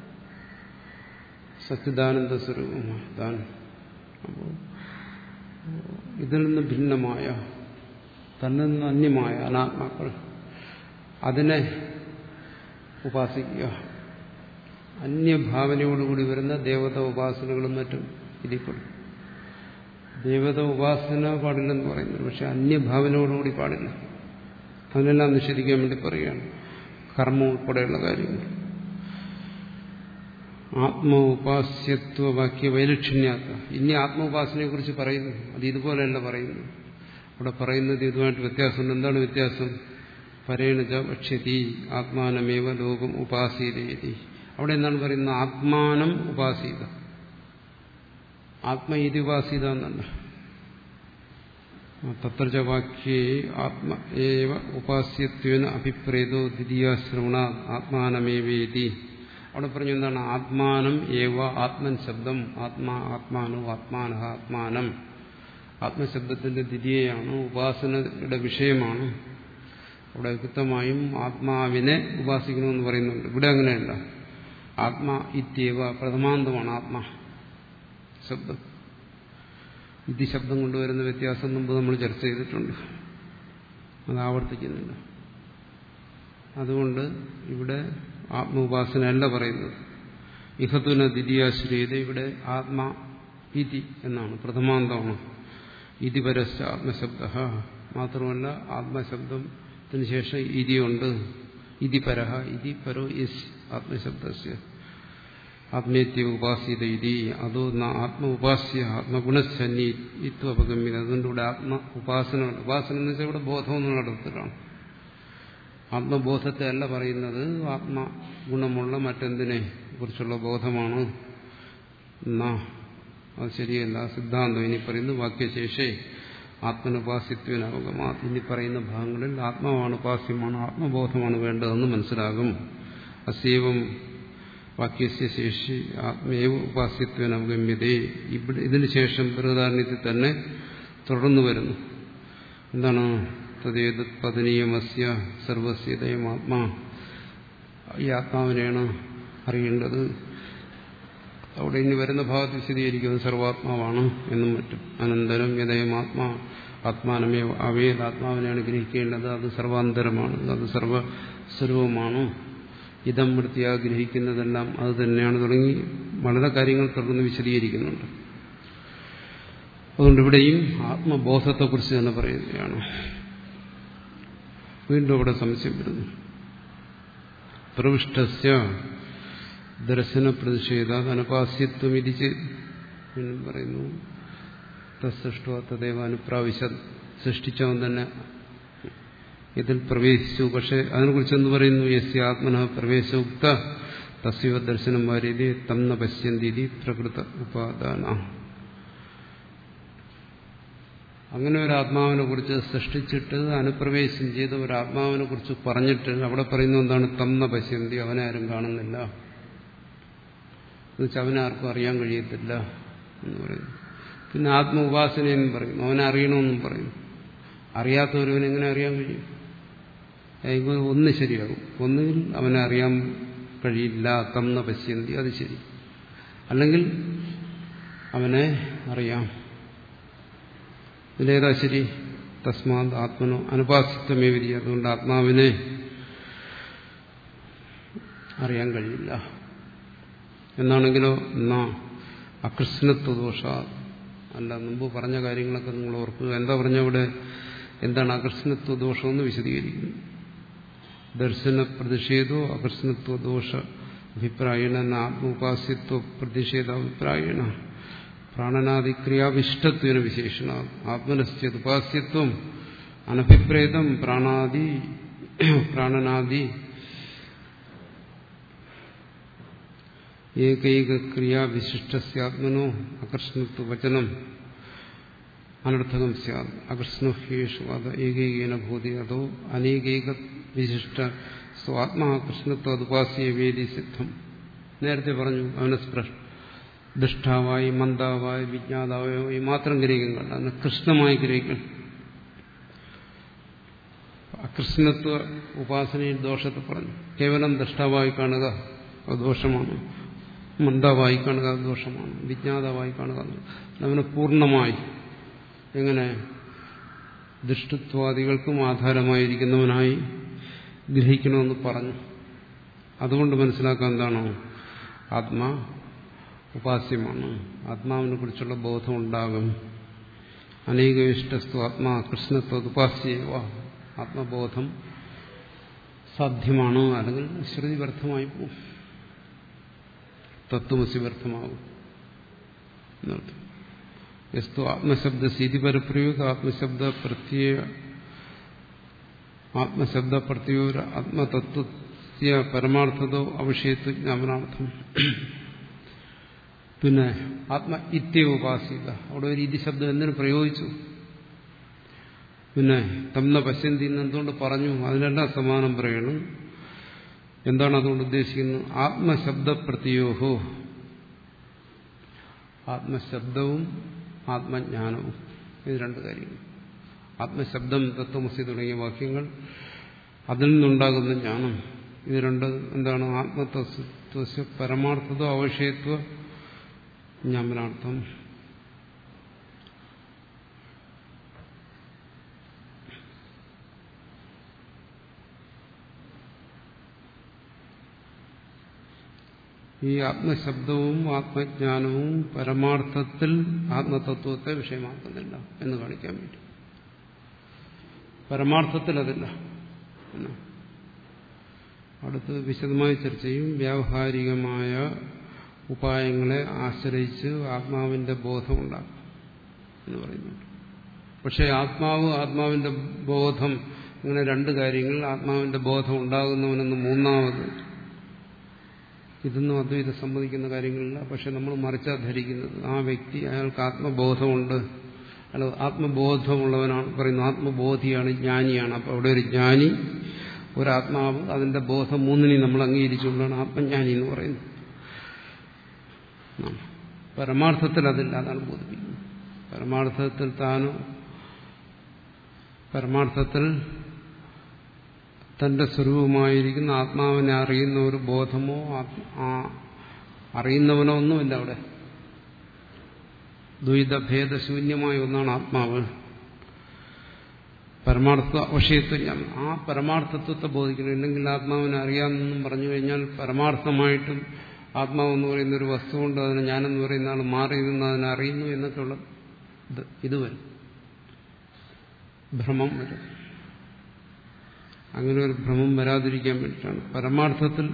സച്ചിദാനന്ദ സ്വരൂപമാണ് താൻ. അപ്പോൾ ഇതിൽ നിന്ന് ഭിന്നമായ, തന്നിൽ നിന്ന് അന്യമായ അനാത്മാക്കൾ, അതിനെ ഉപാസിക്കുക. അന്യഭാവനയോടുകൂടി വരുന്ന ദേവത ഉപാസനകളും മറ്റും ഇതിൽപ്പെടും. ദേവത ഉപാസന പാടില്ലെന്ന് പറയുന്നു, പക്ഷെ അന്യഭാവനയോടുകൂടി പാടില്ല. അതിനെല്ലാം നിഷേധിക്കാൻ വേണ്ടി പറയുകയാണ്. കർമ്മം ഉൾപ്പെടെയുള്ള കാര്യങ്ങൾ. ആത്മ ഉപാസ്യത്വ വാക്യ വൈലക്ഷണ്യാത്ത. ഇനി ആത്മ ഉപാസനയെ കുറിച്ച് പറയുന്നു. അത് ഇതുപോലെയല്ല പറയുന്നു. അവിടെ പറയുന്നത് ഇതുമായിട്ട് വ്യത്യാസമുണ്ട്. എന്താണ് വ്യത്യാസം? പരേണച വക്ഷ്യതി ആത്മാനമേവ ലോകം ഉപാസീതേതി. അവിടെ എന്താണ് പറയുന്നത്? ആത്മാനം ഉപാസീത. ആത്മ ഇതി ഉപാസീത എന്നല്ല. തത്രച വാക്യേ ആത്മ ഏവ ഉപാസ്യത്വേന അഭിപ്രേതോ ദ്വിതീയാശ്രവണ ആത്മാനമേവേതി. അവിടെ പറഞ്ഞു എന്താണ്? ആത്മാനം ഏവ. ആത്മൻ ശബ്ദം ആത്മാ ആത്മാനോ ആത്മാനഃ ആത്മാനം. ആത്മശബ്ദത്തിന്റെ ദ്വിതീയയാണ്, ഉപാസനയുടെ വിഷയമാണ്. അവിടെ വ്യക്തമായും ആത്മാവിനെ ഉപാസിക്കണമെന്ന് പറയുന്നുണ്ട്. ഇവിടെ അങ്ങനെയല്ല. ആത്മാ ഇത്യവ പ്രഥമാന്തമാണ് ആത്മാ ശബ്ദം. ഇതി ശബ്ദം കൊണ്ടുവരുന്ന വ്യത്യാസം മുമ്പ് നമ്മൾ ചർച്ച ചെയ്തിട്ടുണ്ട്, അത് ആവർത്തിക്കുന്നില്ല. അതുകൊണ്ട് ഇവിടെ ആത്മ ഉപാസന അല്ല പറയുന്നത്. ഇഹതുന ദ്വിതീയാശ്രയത. ഇവിടെ ആത്മാ ഇതി എന്നാണ്, പ്രഥമാന്തമാണ്. ഇതി പരശ്ച ആത്മശബ്ദ. മാത്രമല്ല ആത്മശബ്ദത്തിന് ശേഷം ഇതിയുണ്ട്. ഇതി പരഹ ഇതി പരോ യസ് ആത്മശബ്ദസ്യ. ആത്മേത്യ ഉപാസ്യത ഇതി അതോ ആത്മ ഉപാസ്യ ആത്മഗുണശന്യത്വപഗമ്യത. അതുകൊണ്ട് ഇവിടെ ആത്മ ഉപാസന ഉപാസന എന്ന് വെച്ചാൽ ഇവിടെ ബോധം എന്നുള്ള അർത്ഥത്തിലാണ്. ആത്മബോധത്തെ അല്ല പറയുന്നത്, ആത്മഗുണമുള്ള മറ്റെന്തിനെ കുറിച്ചുള്ള ബോധമാണ്. എന്നാ അത് ശരിയല്ല. സിദ്ധാന്തം ഇനി പറയുന്നു വാക്യശേഷേ ആത്മനുപാസ്യത്വനവഗമാ. ഇനി പറയുന്ന ഭാഗങ്ങളിൽ ആത്മാവാണ് ഉപാസ്യമാണ്, ആത്മബോധമാണ് വേണ്ടതെന്ന് മനസ്സിലാകും. അസേവം വാക്യസ്യ ശേഷി ആത്മേവ ഉപാസ്യത്വനവഗമ്യതേ. ഇവിടെ ഇതിനു ശേഷം ബൃഹദാരണ്യത്തിൽ തന്നെ തുടർന്നു വരുന്നു. എന്താണ്? തദ്ദേത് പതനീയമസ്യ സർവസ്യതയം ആത്മാ. ഈ ആത്മാവിനെയാണ് അറിയേണ്ടത്. അവിടെ ഇനി വരുന്ന ഭാഗത്ത് വിശദീകരിക്കുന്നത് സർവാത്മാവാണ് എന്നും മറ്റും. അനന്തരം യഥയം ആത്മാ ആത്മാനമേ അവേദ. ആത്മാവിനെയാണ് ഗ്രഹിക്കേണ്ടത്. അത് സർവാന്തരമാണ്, അത് സർവസ്വരൂപമാണ്. ഇതം വൃത്തിയാ ഗ്രഹിക്കുന്നതെല്ലാം അത് തന്നെയാണ്. തുടങ്ങി വളരെ കാര്യങ്ങൾ തുടർന്ന് വിശദീകരിക്കുന്നുണ്ട്. അതുകൊണ്ട് ഇവിടെയും ആത്മബോധത്തെക്കുറിച്ച് തന്നെ പറയുകയാണ്. വീണ്ടും ഇവിടെ സംശയം വരുന്നു. പ്രവിഷ്ടസ്യ ദർശന പ്രതിഷേധ അനുപാസ്യത്വം ഇരിച്ച് എന്നും പറയുന്നു. തസ്സൃഷ്ടോ തദേവ അനുപ്രാവശ്യ. സൃഷ്ടിച്ചവൻ തന്നെ ഇതിൽ പ്രവേശിച്ചു. പക്ഷെ അതിനെക്കുറിച്ച് എന്ത് പറയുന്നു? യസ്യ ആത്മന പ്രവേശോക്ത തസ്യവ ദർശനം വാര്യതി തന്ന പശ്യന്തി പ്രകൃത ഉപാദാന. അങ്ങനെ ഒരു ആത്മാവിനെ കുറിച്ച് സൃഷ്ടിച്ചിട്ട് അനുപ്രവേശം ചെയ്ത ഒരു ആത്മാവിനെ കുറിച്ച് പറഞ്ഞിട്ട് അവിടെ പറയുന്നത് എന്താണ്? തന്ന പശ്യന്തി. അവനെ ആരും കാണുന്നില്ല എന്നുവെച്ചാൽ അവനെ ആർക്കും അറിയാൻ കഴിയത്തില്ല എന്ന് പറയുന്നു. പിന്നെ ആത്മ ഉപാസനയെന്നും പറയും. അവനെ അറിയണമെന്നും പറയും. അറിയാത്തവരവൻ എങ്ങനെ അറിയാൻ കഴിയും? ഒന്ന് ശരിയാകും. ഒന്നുകിൽ അവനെ അറിയാൻ കഴിയില്ല, തന്ന പശ്യന്തി, അത് ശരി. അല്ലെങ്കിൽ അവനെ അറിയാം. ഇതിലേതാ ശരി? തസ്മാത് ആത്മനോ അനുപാസിത്വമേ വിധി. അതുകൊണ്ട് ആത്മാവിനെ അറിയാൻ കഴിയില്ല. എന്നാണെങ്കിലോ എന്നാ അകൃഷ്ണത്വദോഷ. അല്ല, മുമ്പ് പറഞ്ഞ കാര്യങ്ങളൊക്കെ നിങ്ങൾ ഓർക്കുക. എന്താ പറഞ്ഞ ഇവിടെ? എന്താണ് അകൃഷ്ണത്വദോഷമെന്ന് വിശദീകരിക്കുന്നു. ദർശന പ്രതിഷേധോ അകൃഷ്ണത്വദോഷ അഭിപ്രായേണ ആത്മോപാസ്യത്വ പ്രതിഷേധാഭിപ്രായേണ പ്രാണനാദിക്രിയാവിഷ്ടത്വന വിശേഷണ ആത്മനശ്ചേതുപാസ്യത്വം അനഭിപ്രേതം പ്രാണാദി പ്രാണനാദി ഏകൈകക്രിയാവിശിഷ്ടസ്യാത്മനോ അകർഷണത്വവചനം അനർത്ഥകം സ്യാത്. അകർഷണഹ്യേഷു അത് ഏകൈകേന ഭൂതി അതോ അനേകൈക വിശിഷ്ട സ്വാത്മാകർഷണത്വ അതുപാസ്യ വേദി സിദ്ധം. നേരത്തെ പറഞ്ഞു അവനെ ദൃഷ്ടാവായി മന്ദാവായി വിജ്ഞാതാവായി മാത്രം ഗ്രഹിക്കണം, അതിന് കൃഷ്ണമായി ഗ്രഹിക്കണം. അകൃഷ്ണത്വ ഉപാസനയിൽ ദോഷത്തെ പറഞ്ഞു. കേവലം ദൃഷ്ടാവായി കാണുക അത് ദോഷമാണ്, മന്ദാവായി കാണുക അത് ദോഷമാണ്, വിജ്ഞാതാവായി കാണുക അവനെ പൂർണ്ണമായി എങ്ങനെ ദൃഷ്ടത്വാദികൾക്കും ആധാരമായിരിക്കുന്നവനായി ഗ്രഹിക്കണമെന്ന് പറഞ്ഞു. അതുകൊണ്ട് മനസ്സിലാക്കാൻ എന്താണോ? ആത്മാ ഉപാസ്യമാണ്, ആത്മാവിനെ കുറിച്ചുള്ള ബോധം ഉണ്ടാകും. അനേക ഇഷ്ടസ്തു ആത്മാ കൃഷ്ണത്വ ഉപാസ്യവ. ആത്മബോധം സാധ്യമാണ്. അല്ലെങ്കിൽ ശ്രുതി വ്യർത്ഥമായി പോകും, തത്വമസി വ്യർത്ഥമാകും എന്നർത്ഥം. യസ്തു ആത്മശബ്ദ സ്ഥിതി പരപ്രയോഗ ആത്മശബ്ദ പ്രത്യയ ആത്മശബ്ദ പ്രത്യോര ആത്മതത്വ പരമാർത്ഥതോ അവിഷയത്വ ജ്ഞാപനാർത്ഥം. പിന്നെ ആത്മ ഇത്യവ ഉപാസിക, അവിടെ ഒരു ഇതി ശബ്ദം എന്തിനു പ്രയോഗിച്ചു? പിന്നെ തന്ന പശ്യന്തി എന്തുകൊണ്ട് പറഞ്ഞു? അതിനെല്ലാം സമാനം പറയണം. എന്താണ് അതുകൊണ്ട് ഉദ്ദേശിക്കുന്നത്? ആത്മശബ്ദ പ്രത്യോഹോ, ആത്മശബ്ദവും ആത്മജ്ഞാനവും, ഇത് രണ്ട് കാര്യങ്ങൾ. ആത്മശബ്ദം തത്വമസി തുടങ്ങിയ വാക്യങ്ങൾ, അതിൽ നിന്നുണ്ടാകുന്ന ജ്ഞാനം, ഇത് രണ്ട് എന്താണ്? ആത്മതത്വ പരമാർത്ഥതോ അവിഷയത്വ ജ്ഞാപനാർത്ഥം. ഈ ആത്മശബ്ദവും ആത്മജ്ഞാനവും പരമാർത്ഥത്തിൽ ആത്മതത്വത്തെ വിഷയമാക്കുന്നില്ല എന്ന് കാണിക്കാൻ വേണ്ടി. പരമാർത്ഥത്തിൽ അതില്ല. അടുത്ത് വിശദമായി ചർച്ച ചെയ്യും. വ്യാവഹാരികമായ ഉപായങ്ങളെ ആശ്രയിച്ച് ആത്മാവിന്റെ ബോധമുണ്ടാകും എന്ന് പറയുന്നുണ്ട്. പക്ഷെ ആത്മാവ്, ആത്മാവിന്റെ ബോധം, ഇങ്ങനെ രണ്ട് കാര്യങ്ങൾ, ആത്മാവിന്റെ ബോധം ഉണ്ടാകുന്നവനെന്ന് മൂന്നാമത്, ഇതൊന്നും അദ്വൈതം സമ്മതിക്കുന്ന കാര്യങ്ങളില്ല. പക്ഷെ നമ്മൾ മറിച്ചാ ധരിക്കുന്നത്, ആ വ്യക്തി അയാൾക്ക് ആത്മബോധമുണ്ട്, അല്ല ആത്മബോധമുള്ളവനാണ്, പറയുന്നു ആത്മബോധിയാണ്, ജ്ഞാനിയാണ്. അപ്പോൾ അവിടെ ഒരു ജ്ഞാനി, ഒരാത്മാവ്, അതിന്റെ ബോധം, മൂന്നിനെയും നമ്മൾ അംഗീകരിച്ചുകൊണ്ടാണ് ആത്മജ്ഞാനി എന്ന് പറയുന്നത്. പരമാർത്ഥത്തിൽ അതില്ല, അതാണ് ബോധിപ്പിക്കുന്നത്. പരമാർത്ഥത്തിൽ താനോ പരമാർത്ഥത്തിൽ തന്റെ സ്വരൂപമായിരിക്കുന്ന ആത്മാവിനെ അറിയുന്ന ഒരു ബോധമോ അറിയുന്നവനോ ഒന്നുമില്ല അവിടെ. ദ്വൈതഭേദശൂന്യമായ ഒന്നാണ് ആത്മാവ്. പരമാർത്ഥ വിഷയത്വം, ആ പരമാർത്ഥത്വത്തെ ബോധിക്കണം. ഇല്ലെങ്കിൽ ആത്മാവിനെ അറിയാമെന്നും പറഞ്ഞു കഴിഞ്ഞാൽ പരമാർത്ഥമായിട്ടും ആത്മാവെന്ന് പറയുന്ന ഒരു വസ്തുവുണ്ട്, അതിനെ ഞാനെന്ന് പറയുന്ന ആൾ മാറി നിന്ന് അതിനെ അറിയുന്നു എന്നൊക്കെയുള്ള ഇത് വരും, ഭ്രമം വരും. അങ്ങനെ ഒരു ഭ്രമം വരാതിരിക്കാൻ വേണ്ടിയിട്ടാണ് പരമാർത്ഥത്തിൽ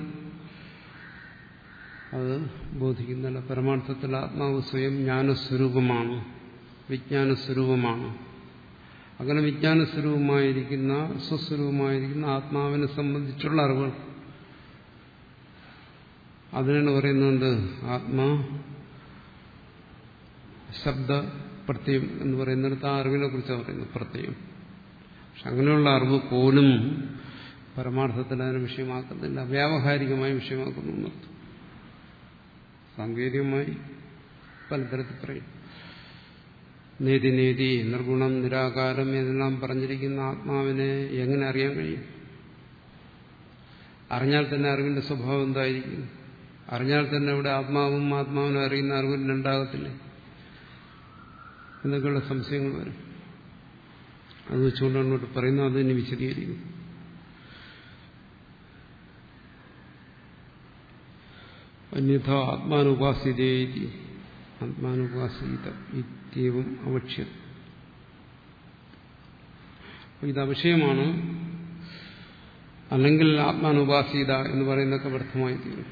അത് ബോധിക്കുന്നില്ല. പരമാർത്ഥത്തിൽ ആത്മാവ് സ്വയം ജ്ഞാനസ്വരൂപമാണ്, വിജ്ഞാനസ്വരൂപമാണ്. അങ്ങനെ വിജ്ഞാനസ്വരൂപമായിരിക്കുന്ന, സ്വസ്വരൂപമായിരിക്കുന്ന ആത്മാവിനെ സംബന്ധിച്ചുള്ള അറിവ്, അതിനാണ് പറയുന്നത് ആത്മാ ശബ്ദ പ്രത്യയം എന്ന് പറയുന്നിടത്ത് ആ അറിവിനെ കുറിച്ചാണ് പറയുന്നത്, പ്രത്യയം. പക്ഷെ അങ്ങനെയുള്ള അറിവ് പോലും പരമാർത്ഥത്തിൽ അതിനെ വിഷയമാക്കുന്നില്ല, വ്യാവഹാരികമായി വിഷയമാക്കുന്നു എന്നർത്ഥം. സാങ്കേതികമായി പലതരത്തിൽ പറയും. നേതി നേതി, നിർഗുണം, നിരാകാരം എന്നെല്ലാം പറഞ്ഞിരിക്കുന്ന ആത്മാവിനെ എങ്ങനെ അറിയാൻ കഴിയും? അറിഞ്ഞാൽ തന്നെ അറിവിന്റെ സ്വഭാവം എന്തായിരിക്കും? അറിഞ്ഞാൽ തന്നെ ഇവിടെ ആത്മാവും ആത്മാവിനെ അറിയുന്ന അറിവിൽ ഉണ്ടാകത്തില്ലേ എന്നൊക്കെയുള്ള സംശയങ്ങൾ വരും. അത് വെച്ചുകൊണ്ടാണ് ഇവിടെ പറയുന്നത്, അത് ഇനി വിശദീകരിക്കും. അന്യഥ ആത്മാനുപാസിതേതി, ആത്മാനുപാസിത ഇത്യവും അവക്ഷ്യം. ഇത് അവിഷയമാണ്, അല്ലെങ്കിൽ ആത്മാനുപാസിത എന്ന് പറയുന്നതൊക്കെ വ്യർത്ഥമായി തീരും.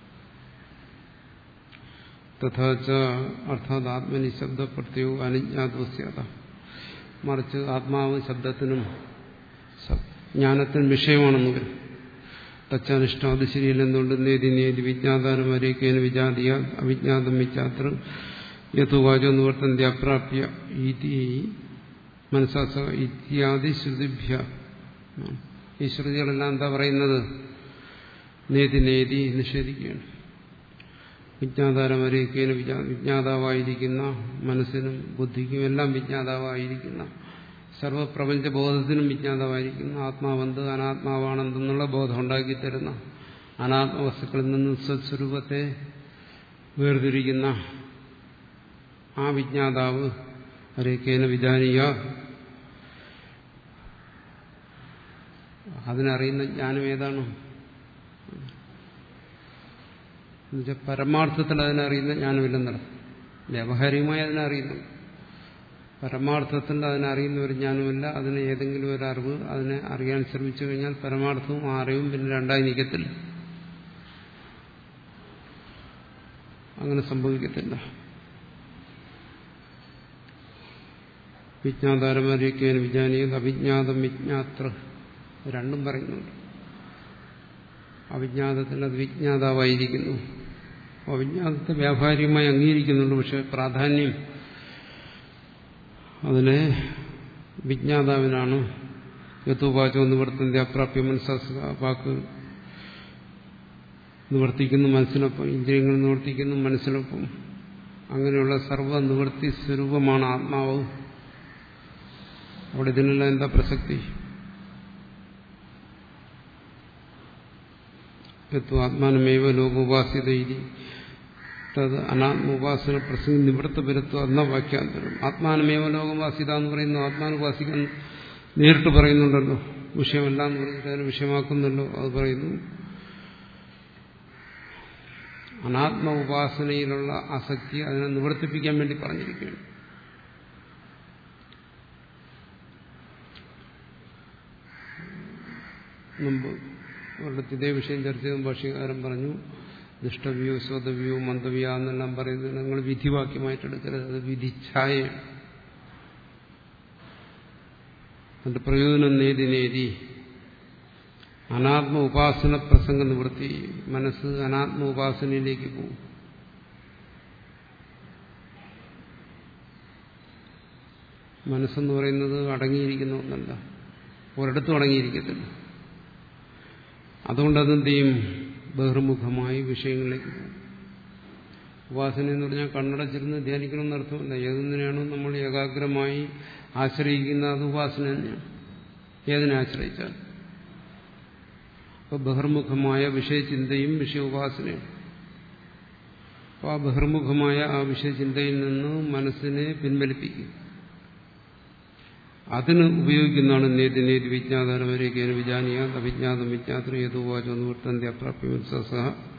തഥാച അർത്ഥാത് ആത്മനി ശബ്ദപ്രത്യവും അനുജ്ഞാതോസ്യത, മറിച്ച് ആത്മാവ് ശബ്ദത്തിനും ജ്ഞാനത്തിനും വിഷയമാണെന്ന് വരും. തച്ചാനിഷ്ടം, അത് ശരിയില്ലെന്നുകൊണ്ട് നേതി നേതി വിജ്ഞാതാനം അരേക്കേന വിജാതിയ അവിജ്ഞാതം വിച്ചാത്ര യഥോവാചോ നിവർത്തന്തി അപ്രാപ്യ ഇതി മനസ്സാസ ഇത്യാദി ശ്രുതിഭ്യ. ഈ ശ്രുതികളെല്ലാം എന്താ പറയുന്നത്? നേതി നേതി നിഷേധിക്കുകയാണ്. വിജ്ഞാതാരം അരേക്കേന വിജ്ഞാതാവായിരിക്കുന്ന മനസ്സിനും ബുദ്ധിക്കും എല്ലാം വിജ്ഞാതാവായിരിക്കുന്ന, സർവപ്രപഞ്ചബോധത്തിനും വിജ്ഞാതാവായിരിക്കുന്ന ആത്മാവെന്ത്, അനാത്മാവാണെന്തെന്നുള്ള ബോധം ഉണ്ടാക്കി തരുന്ന, അനാത്മവസ്തുക്കളിൽ നിന്ന് സ്വസ്വരൂപത്തെ വേർതിരിക്കുന്ന ആ വിജ്ഞാതാവ് അരേക്കേന വിജാനീയ, അതിനറിയുന്ന ജ്ഞാനം ഏതാണ്? എന്നുവെച്ചാൽ പരമാർത്ഥത്തിൽ അതിനറിയുന്ന ജ്ഞാനമില്ലെന്നല്ല, വ്യാവഹാരികമായി അതിനറിയുന്നു. പരമാർത്ഥത്തിൽ അതിനറിയുന്ന ഒരു ജ്ഞാനമില്ല. അതിന് ഏതെങ്കിലും ഒരു അറിവ് അതിനെ അറിയാൻ ശ്രമിച്ചു കഴിഞ്ഞാൽ പരമാർത്ഥവും ആ അറിവും പിന്നെ രണ്ടായി നിൽക്കത്തില്ല, അങ്ങനെ സംഭവിക്കത്തില്ല. വിജ്ഞാതാരമരിക്കാൻ വിജ്ഞാനീയത് അവിജ്ഞാതം വിജ്ഞാത്ര രണ്ടും പറയുന്നുണ്ട്. അവിജ്ഞാതത്തിൽ അത് വിജ്ഞാതാവായിരിക്കുന്നു, അവിജ്ഞാതത്തെ വ്യാവഹാരികമായി അംഗീകരിക്കുന്നുണ്ട്. പക്ഷെ പ്രാധാന്യം അതിനെ വിജ്ഞാതാവിനാണ്. യഥോവാചോ നിവർത്തന്റെ അപ്രാപ്യ മനസ്സാ, വാക്ക് നിവർത്തിക്കുന്നു മനസ്സിനൊപ്പം, ഇന്ദ്രിയങ്ങൾ നിവർത്തിക്കുന്നു മനസ്സിനൊപ്പം. അങ്ങനെയുള്ള സർവ്വ നിവൃത്തി സ്വരൂപമാണ് ആത്മാവ്. അവിടെ ഇതിനെല്ലാം എന്താ പ്രസക്തി? ആത്മാനമേവ ലോകോപാസ്യത തത് അനാത്മോപാസന പ്രസംഗം നിവൃത്തപരത്വം എന്ന വാക്യാന്തരം. ആത്മാനമേവ ലോകോപാസ്യത എന്ന് പറയുന്നു, ആത്മാനുപാസിക്കാൻ നേരിട്ട് പറയുന്നുണ്ടല്ലോ. വിഷയമല്ല എന്ന് പറഞ്ഞിട്ട് അതിനെ വിഷയമാക്കുന്നല്ലോ. അത് പറയുന്നു അനാത്മ ഉപാസനയിലുള്ള ആസക്തി അതിനെ നിവർത്തിപ്പിക്കാൻ വേണ്ടി പറഞ്ഞിരിക്കുകയാണ്. മുമ്പ് ഒരിടത്ത് ഇതേ വിഷയം ചർച്ച ചെയ്ത ഭാഷ്യകാരൻ പറഞ്ഞു, ദുഷ്ടവ്യോ സ്വതവ്യോ മന്ദവ്യ എന്നെല്ലാം പറയുന്നത് നിങ്ങൾ വിധിവാക്യമായിട്ട് എടുക്കരുത്. അത് വിധിച്ഛായയാണ്. അതിന്റെ പ്രയോജനം നേതി നേതി അനാത്മ ഉപാസന പ്രസംഗ നിവൃത്തി. മനസ്സ് അനാത്മ ഉപാസനയിലേക്ക് പോകും. മനസ്സെന്ന് പറയുന്നത് അടങ്ങിയിരിക്കുന്ന ഒന്നല്ല, ഒരിടത്തും അടങ്ങിയിരിക്കത്തില്ല. അതുകൊണ്ട് അതെന്ത് ചെയ്യും? ബഹിർമുഖമായി വിഷയങ്ങളിലേക്ക് പോകും. ഉപാസന എന്ന് പറഞ്ഞാൽ കണ്ണടച്ചിരുന്ന് ധ്യാനിക്കണമെന്ന് അർത്ഥമല്ല. ഏതൊന്നിനെയാണോ നമ്മൾ ഏകാഗ്രമായി ആശ്രയിക്കുന്ന അത് ഉപാസന തന്നെയാണ്, ഏതിനെ ആശ്രയിച്ചാൽ. അപ്പോൾ ബഹിർമുഖമായ വിഷയചിന്തയും വിഷയോപാസനയും. അപ്പോൾ ആ ബഹിർമുഖമായ ആ വിഷയചിന്തയിൽ നിന്ന് മനസ്സിനെ പിൻവലിപ്പിക്കും. അതിന് ഉപയോഗിക്കുന്നതാണ് നേതി നേതി വിജ്ഞാതാരമരേക്കേന വിജാനീയ അവിജ്ഞാതം വിജ്ഞാത്ര ഏതോവാചോ നിവൃത്തന്തി അപ്രാപ്യമത്സഹ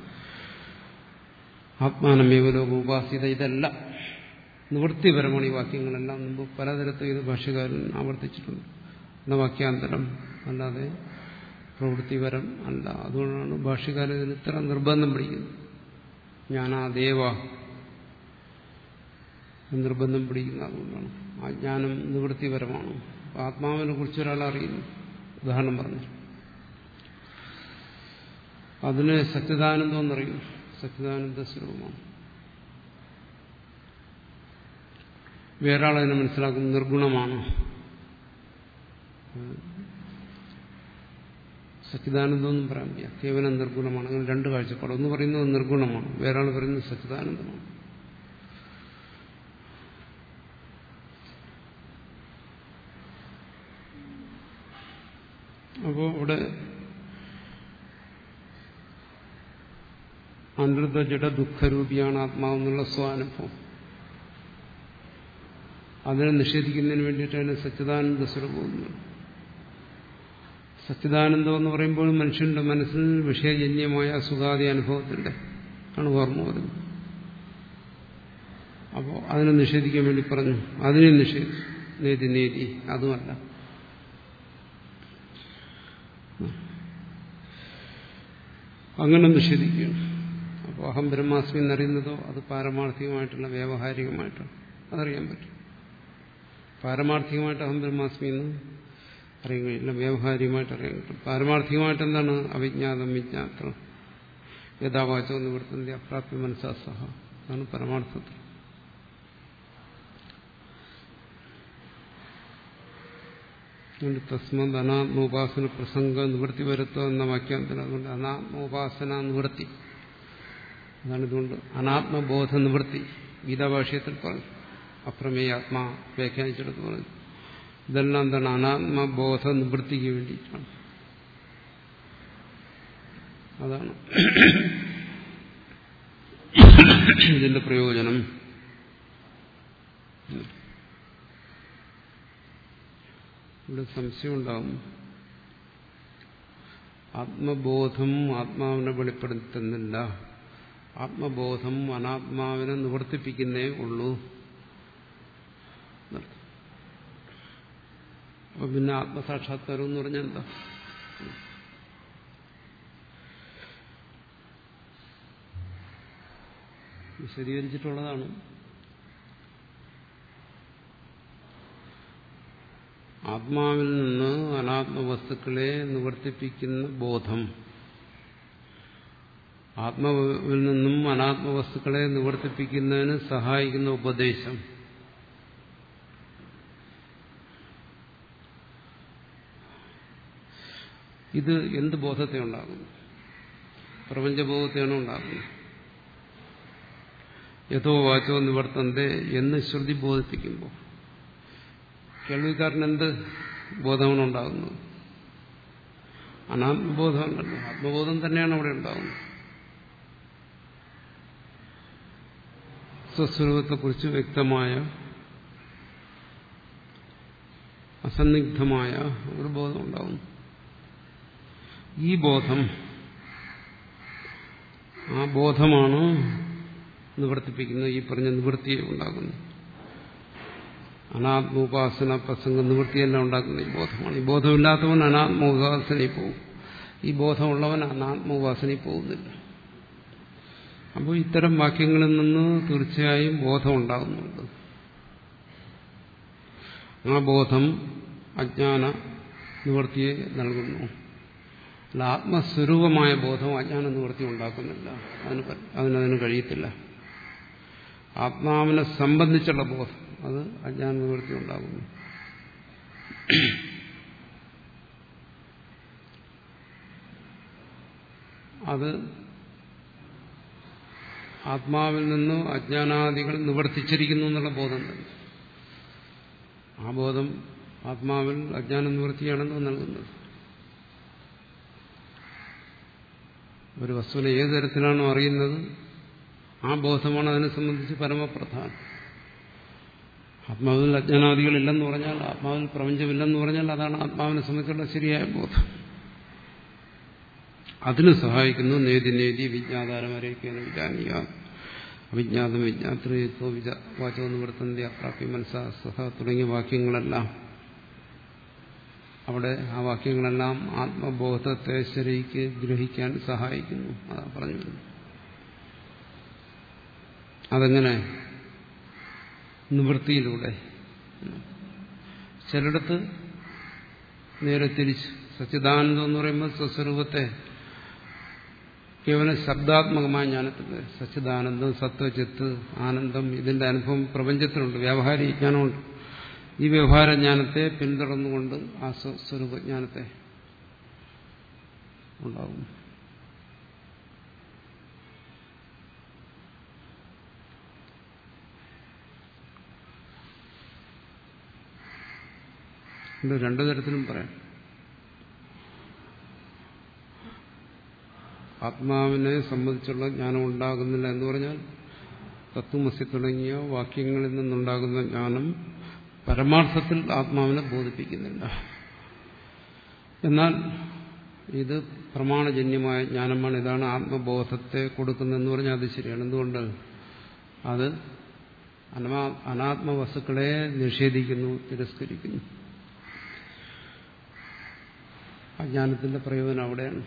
ആത്മാനമേവ ലോക ഉപാസിത. ഇതെല്ലാം നിവൃത്തിപരമാണ്. ഈ വാക്യങ്ങളെല്ലാം മുമ്പ് പലതരത്തിൽ ഇത് ഭാഷ്യകാരൻ ആവർത്തിച്ചിട്ടുണ്ട്. എന്ന വാക്യാന്തരം അല്ലാതെ പ്രവൃത്തിപരം അല്ല. അതുകൊണ്ടാണ് ഭാഷ്യകാരൻ ഇതിന് ഇത്ര നിർബന്ധം പിടിക്കുന്നത്. ജ്ഞാനാ ദേവ നിർബന്ധം പിടിക്കുന്നത് അതുകൊണ്ടാണ്. ആ ജ്ഞാനം നിവൃത്തിപരമാണ്. ആത്മാവിനെ കുറിച്ച് ഒരാൾ അറിയുന്നു. ഉദാഹരണം പറഞ്ഞു, അതിന് സച്ചിദാനന്ദം എന്നറിയുന്നു. സച്ചിദാനന്ദ സ്വരൂപമാണ്. വേറൊരാളതിനെ മനസ്സിലാക്കുന്നത് നിർഗുണമാണ്. സച്ചിദാനന്ദമൊന്നും പറയാൻ വയ്യ, കേവലം നിർഗുണമാണ്. അങ്ങനെ രണ്ട് കാഴ്ചപ്പാട്. ഒന്ന് പറയുന്നത് നിർഗുണമാണ്, വേറൊരാൾ പറയുന്നത് സച്ചിദാനന്ദമാണ്. അപ്പോൾ ഇവിടെ അനൃത ജഡ ദുഃഖരൂപിയാണ് ആത്മാവെന്നുള്ള സ്വാനുഭവം. അതിനെ നിഷേധിക്കുന്നതിന് വേണ്ടിയിട്ടാണ് സച്ചിദാനന്ദ സ്വരൂപം. സച്ചിദാനന്ദം എന്ന് പറയുമ്പോൾ മനുഷ്യന്റെ മനസ്സിൽ വിഷയജന്യമായ സുഖാദി അനുഭവത്തിന്റെ ആണ് ഓർമ്മ വരുന്നത്. അപ്പോൾ അതിനെ നിഷേധിക്കാൻ വേണ്ടി പറഞ്ഞു. അതിനെ നിഷേധിച്ചു. നേതി നേതി അതുമല്ല. അങ്ങനെ നിഷേധിക്കുകയാണ്. അപ്പോൾ അഹം ബ്രഹ്മാസ്മി എന്നറിയുന്നതോ അത് പാരമാർത്ഥികമായിട്ടുള്ള വ്യാവഹാരികമായിട്ടാണ് അതറിയാൻ പറ്റും. പാരമാർത്ഥികമായിട്ട് അഹം ബ്രഹ്മാസ്മി എന്ന് അറിയാൻ കഴിയില്ല, വ്യാവഹാരികമായിട്ട് അറിയാൻ കിട്ടും. പാരമാർത്ഥികമായിട്ട് എന്താണ്? അവിജ്ഞാതം വിജ്ഞാത്രം യഥാവാചോ നിവൃത്തന്തി അപ്രാപ്യ മനസ്സാ സഹ. അതാണ് പരമാർത്ഥത്തിൽ. തസ്മത് അനാത്മോപാസന പ്രസംഗ നിവൃത്തി വരുത്തുക എന്ന വാക്യാന്തരം. അതുകൊണ്ട് അനാത്മോപാസന നിവൃത്തി, അതാണ്. ഇതുകൊണ്ട് അനാത്മബോധ നിവൃത്തി ഗീതാഭാഷ്യത്തിൽ പറഞ്ഞു. അപ്രമേയ ആത്മാ വ്യാഖ്യാനിച്ചെടുത്ത് പറഞ്ഞു. ഇതെല്ലാം എന്താണ്? അനാത്മബോധ നിവൃത്തിക്ക് വേണ്ടിയിട്ടാണ്. അതാണ് ഇതിന്റെ പ്രയോജനം. ഇവിടെ സംശയം ഉണ്ടാവും. ആത്മബോധം ആത്മാവിനെ വെളിപ്പെടുത്തുന്നില്ല, ആത്മബോധം അനാത്മാവിനെ നിവർത്തിപ്പിക്കുന്നേ ഉള്ളൂ. അപ്പൊ പിന്നെ ആത്മസാക്ഷാത്കാരം എന്ന് പറഞ്ഞാൽ എന്താ? വിശദീകരിച്ചിട്ടുള്ളതാണ്. ആത്മാവിൽ നിന്ന് അനാത്മവസ്തുക്കളെ നിവർത്തിപ്പിക്കുന്ന ബോധം, ആത്മാവിൽ നിന്നും അനാത്മവസ്തുക്കളെ നിവർത്തിപ്പിക്കുന്നതിന് സഹായിക്കുന്ന ഉപദേശം, ഇത് എന്ത് ബോധത്തെ ഉണ്ടാകുന്നു? പ്രപഞ്ചബോധത്തെയാണ് ഉണ്ടാകുന്നത്. യഥോ വാചോ നിവർത്തന്തെ എന്ന് ശ്രുതി ബോധിപ്പിക്കുമ്പോൾ കേൾവിക്കാരൻ എന്ത് ബോധമാണ് ഉണ്ടാകുന്നത്? അനാത്മബോധമല്ലല്ലോ, ആത്മബോധം തന്നെയാണ് അവിടെ ഉണ്ടാകുന്നത്. സ്വസ്വരൂപത്തെക്കുറിച്ച് വ്യക്തമായ അസന്നിഗ്ധമായ ഒരു ബോധം ഉണ്ടാകുന്നു. ഈ ബോധം, ആ ബോധമാണ് നിവർത്തിപ്പിക്കുന്നത്, ഈ പറഞ്ഞ നിവൃത്തിയെ ഉണ്ടാകുന്നു. അനാത്മോപാസന പ്രസംഗ നിവൃത്തിയെല്ലാം ഉണ്ടാക്കുന്ന ഈ ബോധമാണ്. ഈ ബോധമില്ലാത്തവൻ അനാത്മോപാസനയിൽ പോകും, ഈ ബോധമുള്ളവൻ അനാത്മോപാസനയിൽ പോകുന്നില്ല. അപ്പോൾ ഇത്തരം വാക്യങ്ങളിൽ നിന്ന് തീർച്ചയായും ബോധം ഉണ്ടാകുന്നുണ്ട്. ആ ബോധം അജ്ഞാന നിവൃത്തിയെ നൽകുന്നു. അല്ല, ആത്മസ്വരൂപമായ ബോധം അജ്ഞാന നിവൃത്തി ഉണ്ടാക്കുന്നില്ല. അതിന് അതിനതിന് കഴിയത്തില്ല. ആത്മാവിനെ സംബന്ധിച്ചുള്ള ബോധം അത് അജ്ഞാന നിവൃത്തി ഉണ്ടാകുന്നു. അത് ആത്മാവിൽ നിന്ന് അജ്ഞാനാദികൾ നിവർത്തിച്ചിരിക്കുന്നു എന്നുള്ള ബോധം തന്നെ. ആ ബോധം ആത്മാവിൽ അജ്ഞാന നിവൃത്തിയാണെന്ന് നൽകുന്നത്. ഒരു വസ്തുവിനെ ഏത് തരത്തിലാണോ അറിയുന്നത് ആ ബോധമാണ് അതിനെ സംബന്ധിച്ച് പരമപ്രധാനം. ആത്മാവിൽ അജ്ഞാനാദികളില്ലെന്ന് പറഞ്ഞാൽ, ആത്മാവിൽ പ്രപഞ്ചമില്ലെന്ന് പറഞ്ഞാൽ അതാണ് ആത്മാവിനെ സംബന്ധിച്ചുള്ള ശരിയായ ബോധം. അതിന് സഹായിക്കുന്നു നേതി നേതി വിജ്ഞാതാരമരേക്കാണ് വിജാനീയ അവിജ്ഞാതം വിജ്ഞാതൃത്വ വിജ വാചോ നിവർത്തന്തി അപ്രാപ്യ മനസ്സാ സഹ തുടങ്ങിയ വാക്യങ്ങളെല്ലാം അവിടെ ആ വാക്യങ്ങളെല്ലാം ആത്മബോധത്തെ ശരിക്ക് ഗ്രഹിക്കാൻ സഹായിക്കുന്നു. അതാ പറഞ്ഞു. അതെങ്ങനെ? നിവൃത്തിയിലൂടെ. ചിലയിടത്ത് നേരെ തിരിച്ച് സച്ചിദാനന്ദം എന്ന് പറയുമ്പോൾ സ്വസ്വരൂപത്തെ കേവലം ശബ്ദാത്മകമായ ജ്ഞാനത്തിൽ സച്ചിദാനന്ദം, സത്വചിത്ത്, ആനന്ദം ഇതിന്റെ അനുഭവം പ്രപഞ്ചത്തിലുണ്ട്, വ്യാവഹാരിക ജ്ഞാനമുണ്ട്. ഈ വ്യവഹാര ജ്ഞാനത്തെ പിന്തുടർന്നുകൊണ്ട് ആ സ്വസ്വരൂപജ്ഞാനത്തെ ഉണ്ടാകും. ഇത് രണ്ടു തരത്തിലും പറയാം. ആത്മാവിനെ സംബന്ധിച്ചുള്ള ജ്ഞാനം ഉണ്ടാകുന്നില്ല എന്ന് പറഞ്ഞാൽ തത്വമസി തുടങ്ങിയ വാക്യങ്ങളിൽ നിന്നുണ്ടാകുന്ന ജ്ഞാനം പരമാർത്ഥത്തിൽ ആത്മാവിനെ ബോധിപ്പിക്കുന്നില്ല. എന്നാൽ ഇത് പ്രമാണജന്യമായ ജ്ഞാനമാണ്, ഇതാണ് ആത്മബോധത്തെ കൊടുക്കുന്നതെന്ന് പറഞ്ഞാൽ അത് ശരിയാണ്. എന്തുകൊണ്ട്? അത് അനാത്മവസ്തുക്കളെ നിഷേധിക്കുന്നു, തിരസ്കരിക്കുന്നു. അജ്ഞാനത്തിന്റെ പ്രയോജനം അവിടെയാണ്.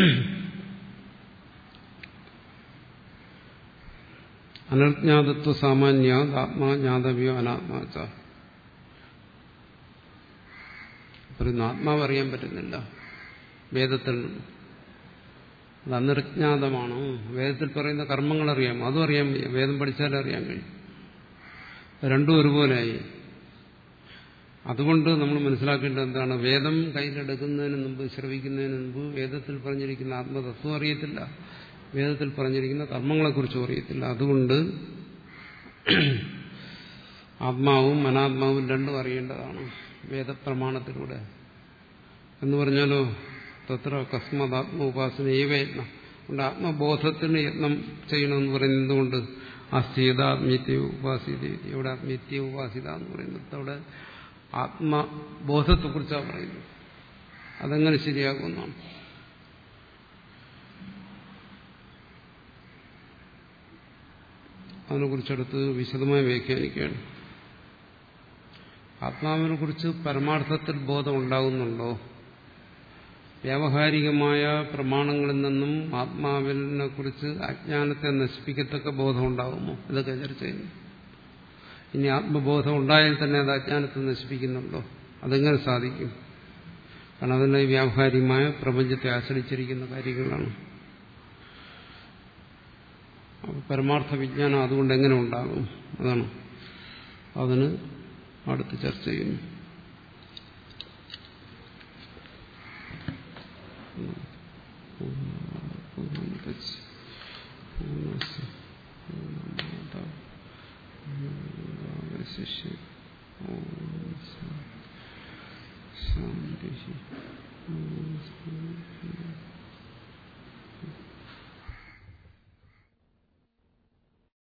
അനജ്ഞാതത്വ സാമാന്യ ആത്മാ ജ്ഞാതവ്യോ അനാത്മാച്ച. പറയുന്ന ആത്മാവ് അറിയാൻ പറ്റുന്നില്ല വേദത്തിൽ നിന്ന്. അത് അനിർജ്ഞാതമാണ്. വേദത്തിൽ പറയുന്ന കർമ്മങ്ങൾ അറിയാം, അതും അറിയാൻ വയ്യ. വേദം പഠിച്ചാലേ അറിയാൻ കഴിയും. രണ്ടും ഒരുപോലെയായി. അതുകൊണ്ട് നമ്മൾ മനസ്സിലാക്കേണ്ടത് എന്താണ്? വേദം കയ്യിലെടുക്കുന്നതിന് മുമ്പ്, ശ്രവിക്കുന്നതിന് മുമ്പ് വേദത്തിൽ പറഞ്ഞിരിക്കുന്ന ആത്മതത്വം അറിയത്തില്ല, വേദത്തിൽ പറഞ്ഞിരിക്കുന്ന കർമ്മങ്ങളെക്കുറിച്ചും അറിയത്തില്ല. അതുകൊണ്ട് ആത്മാവും അനാത്മാവും രണ്ടും അറിയേണ്ടതാണ് വേദപ്രമാണത്തിലൂടെ. എന്ന് പറഞ്ഞാലോ തത്ര അകസ്മാത് ആത്മ ഉപാസന ഏവ യത്നം. അതുകൊണ്ട് ആത്മബോധത്തിന് യത്നം ചെയ്യണമെന്ന് പറയുന്നത് എന്തുകൊണ്ട്? അസ്ഥിത ആത്മീത്യ ഉപാസിത. ഇവിടെ ആത്മീത്യ ഉപാസിത എന്ന് പറയുന്നത് അവിടെ ആത്മബോധത്തെക്കുറിച്ചാണ് പറയുന്നത്. അതെങ്ങനെ ശരിയാകുമെന്നാണ്. അതിനെക്കുറിച്ചടുത്ത് വിശദമായി വ്യാഖ്യാനിക്കുകയാണ്. ആത്മാവിനെ കുറിച്ച് പരമാർത്ഥത്തിൽ ബോധം ഉണ്ടാകുന്നുണ്ടോ? വ്യാവഹാരികമായ പ്രമാണങ്ങളിൽ നിന്നും ആത്മാവിനെ കുറിച്ച് അജ്ഞാനത്തെ നശിപ്പിക്കത്തക്ക ബോധം ഉണ്ടാകുമോ? ഇതൊക്കെ ചർച്ച ചെയ്യുന്നു. ഇനി ആത്മബോധം ഉണ്ടായാൽ തന്നെ അത് അജ്ഞാനത്തെ നശിപ്പിക്കുന്നുണ്ടോ? അതെങ്ങനെ സാധിക്കും? കാരണം അതെല്ലാം ഈ വ്യാവഹാരികമായ പ്രപഞ്ചത്തെ ആശ്രയിച്ചിരിക്കുന്ന കാര്യങ്ങളാണ്. പരമാർത്ഥ വിജ്ഞാനം അതുകൊണ്ട് എങ്ങനെ ഉണ്ടാകും? അതാണ് അതിന് അടുത്ത് ചർച്ച ചെയ്യുന്നു. ശാന്തി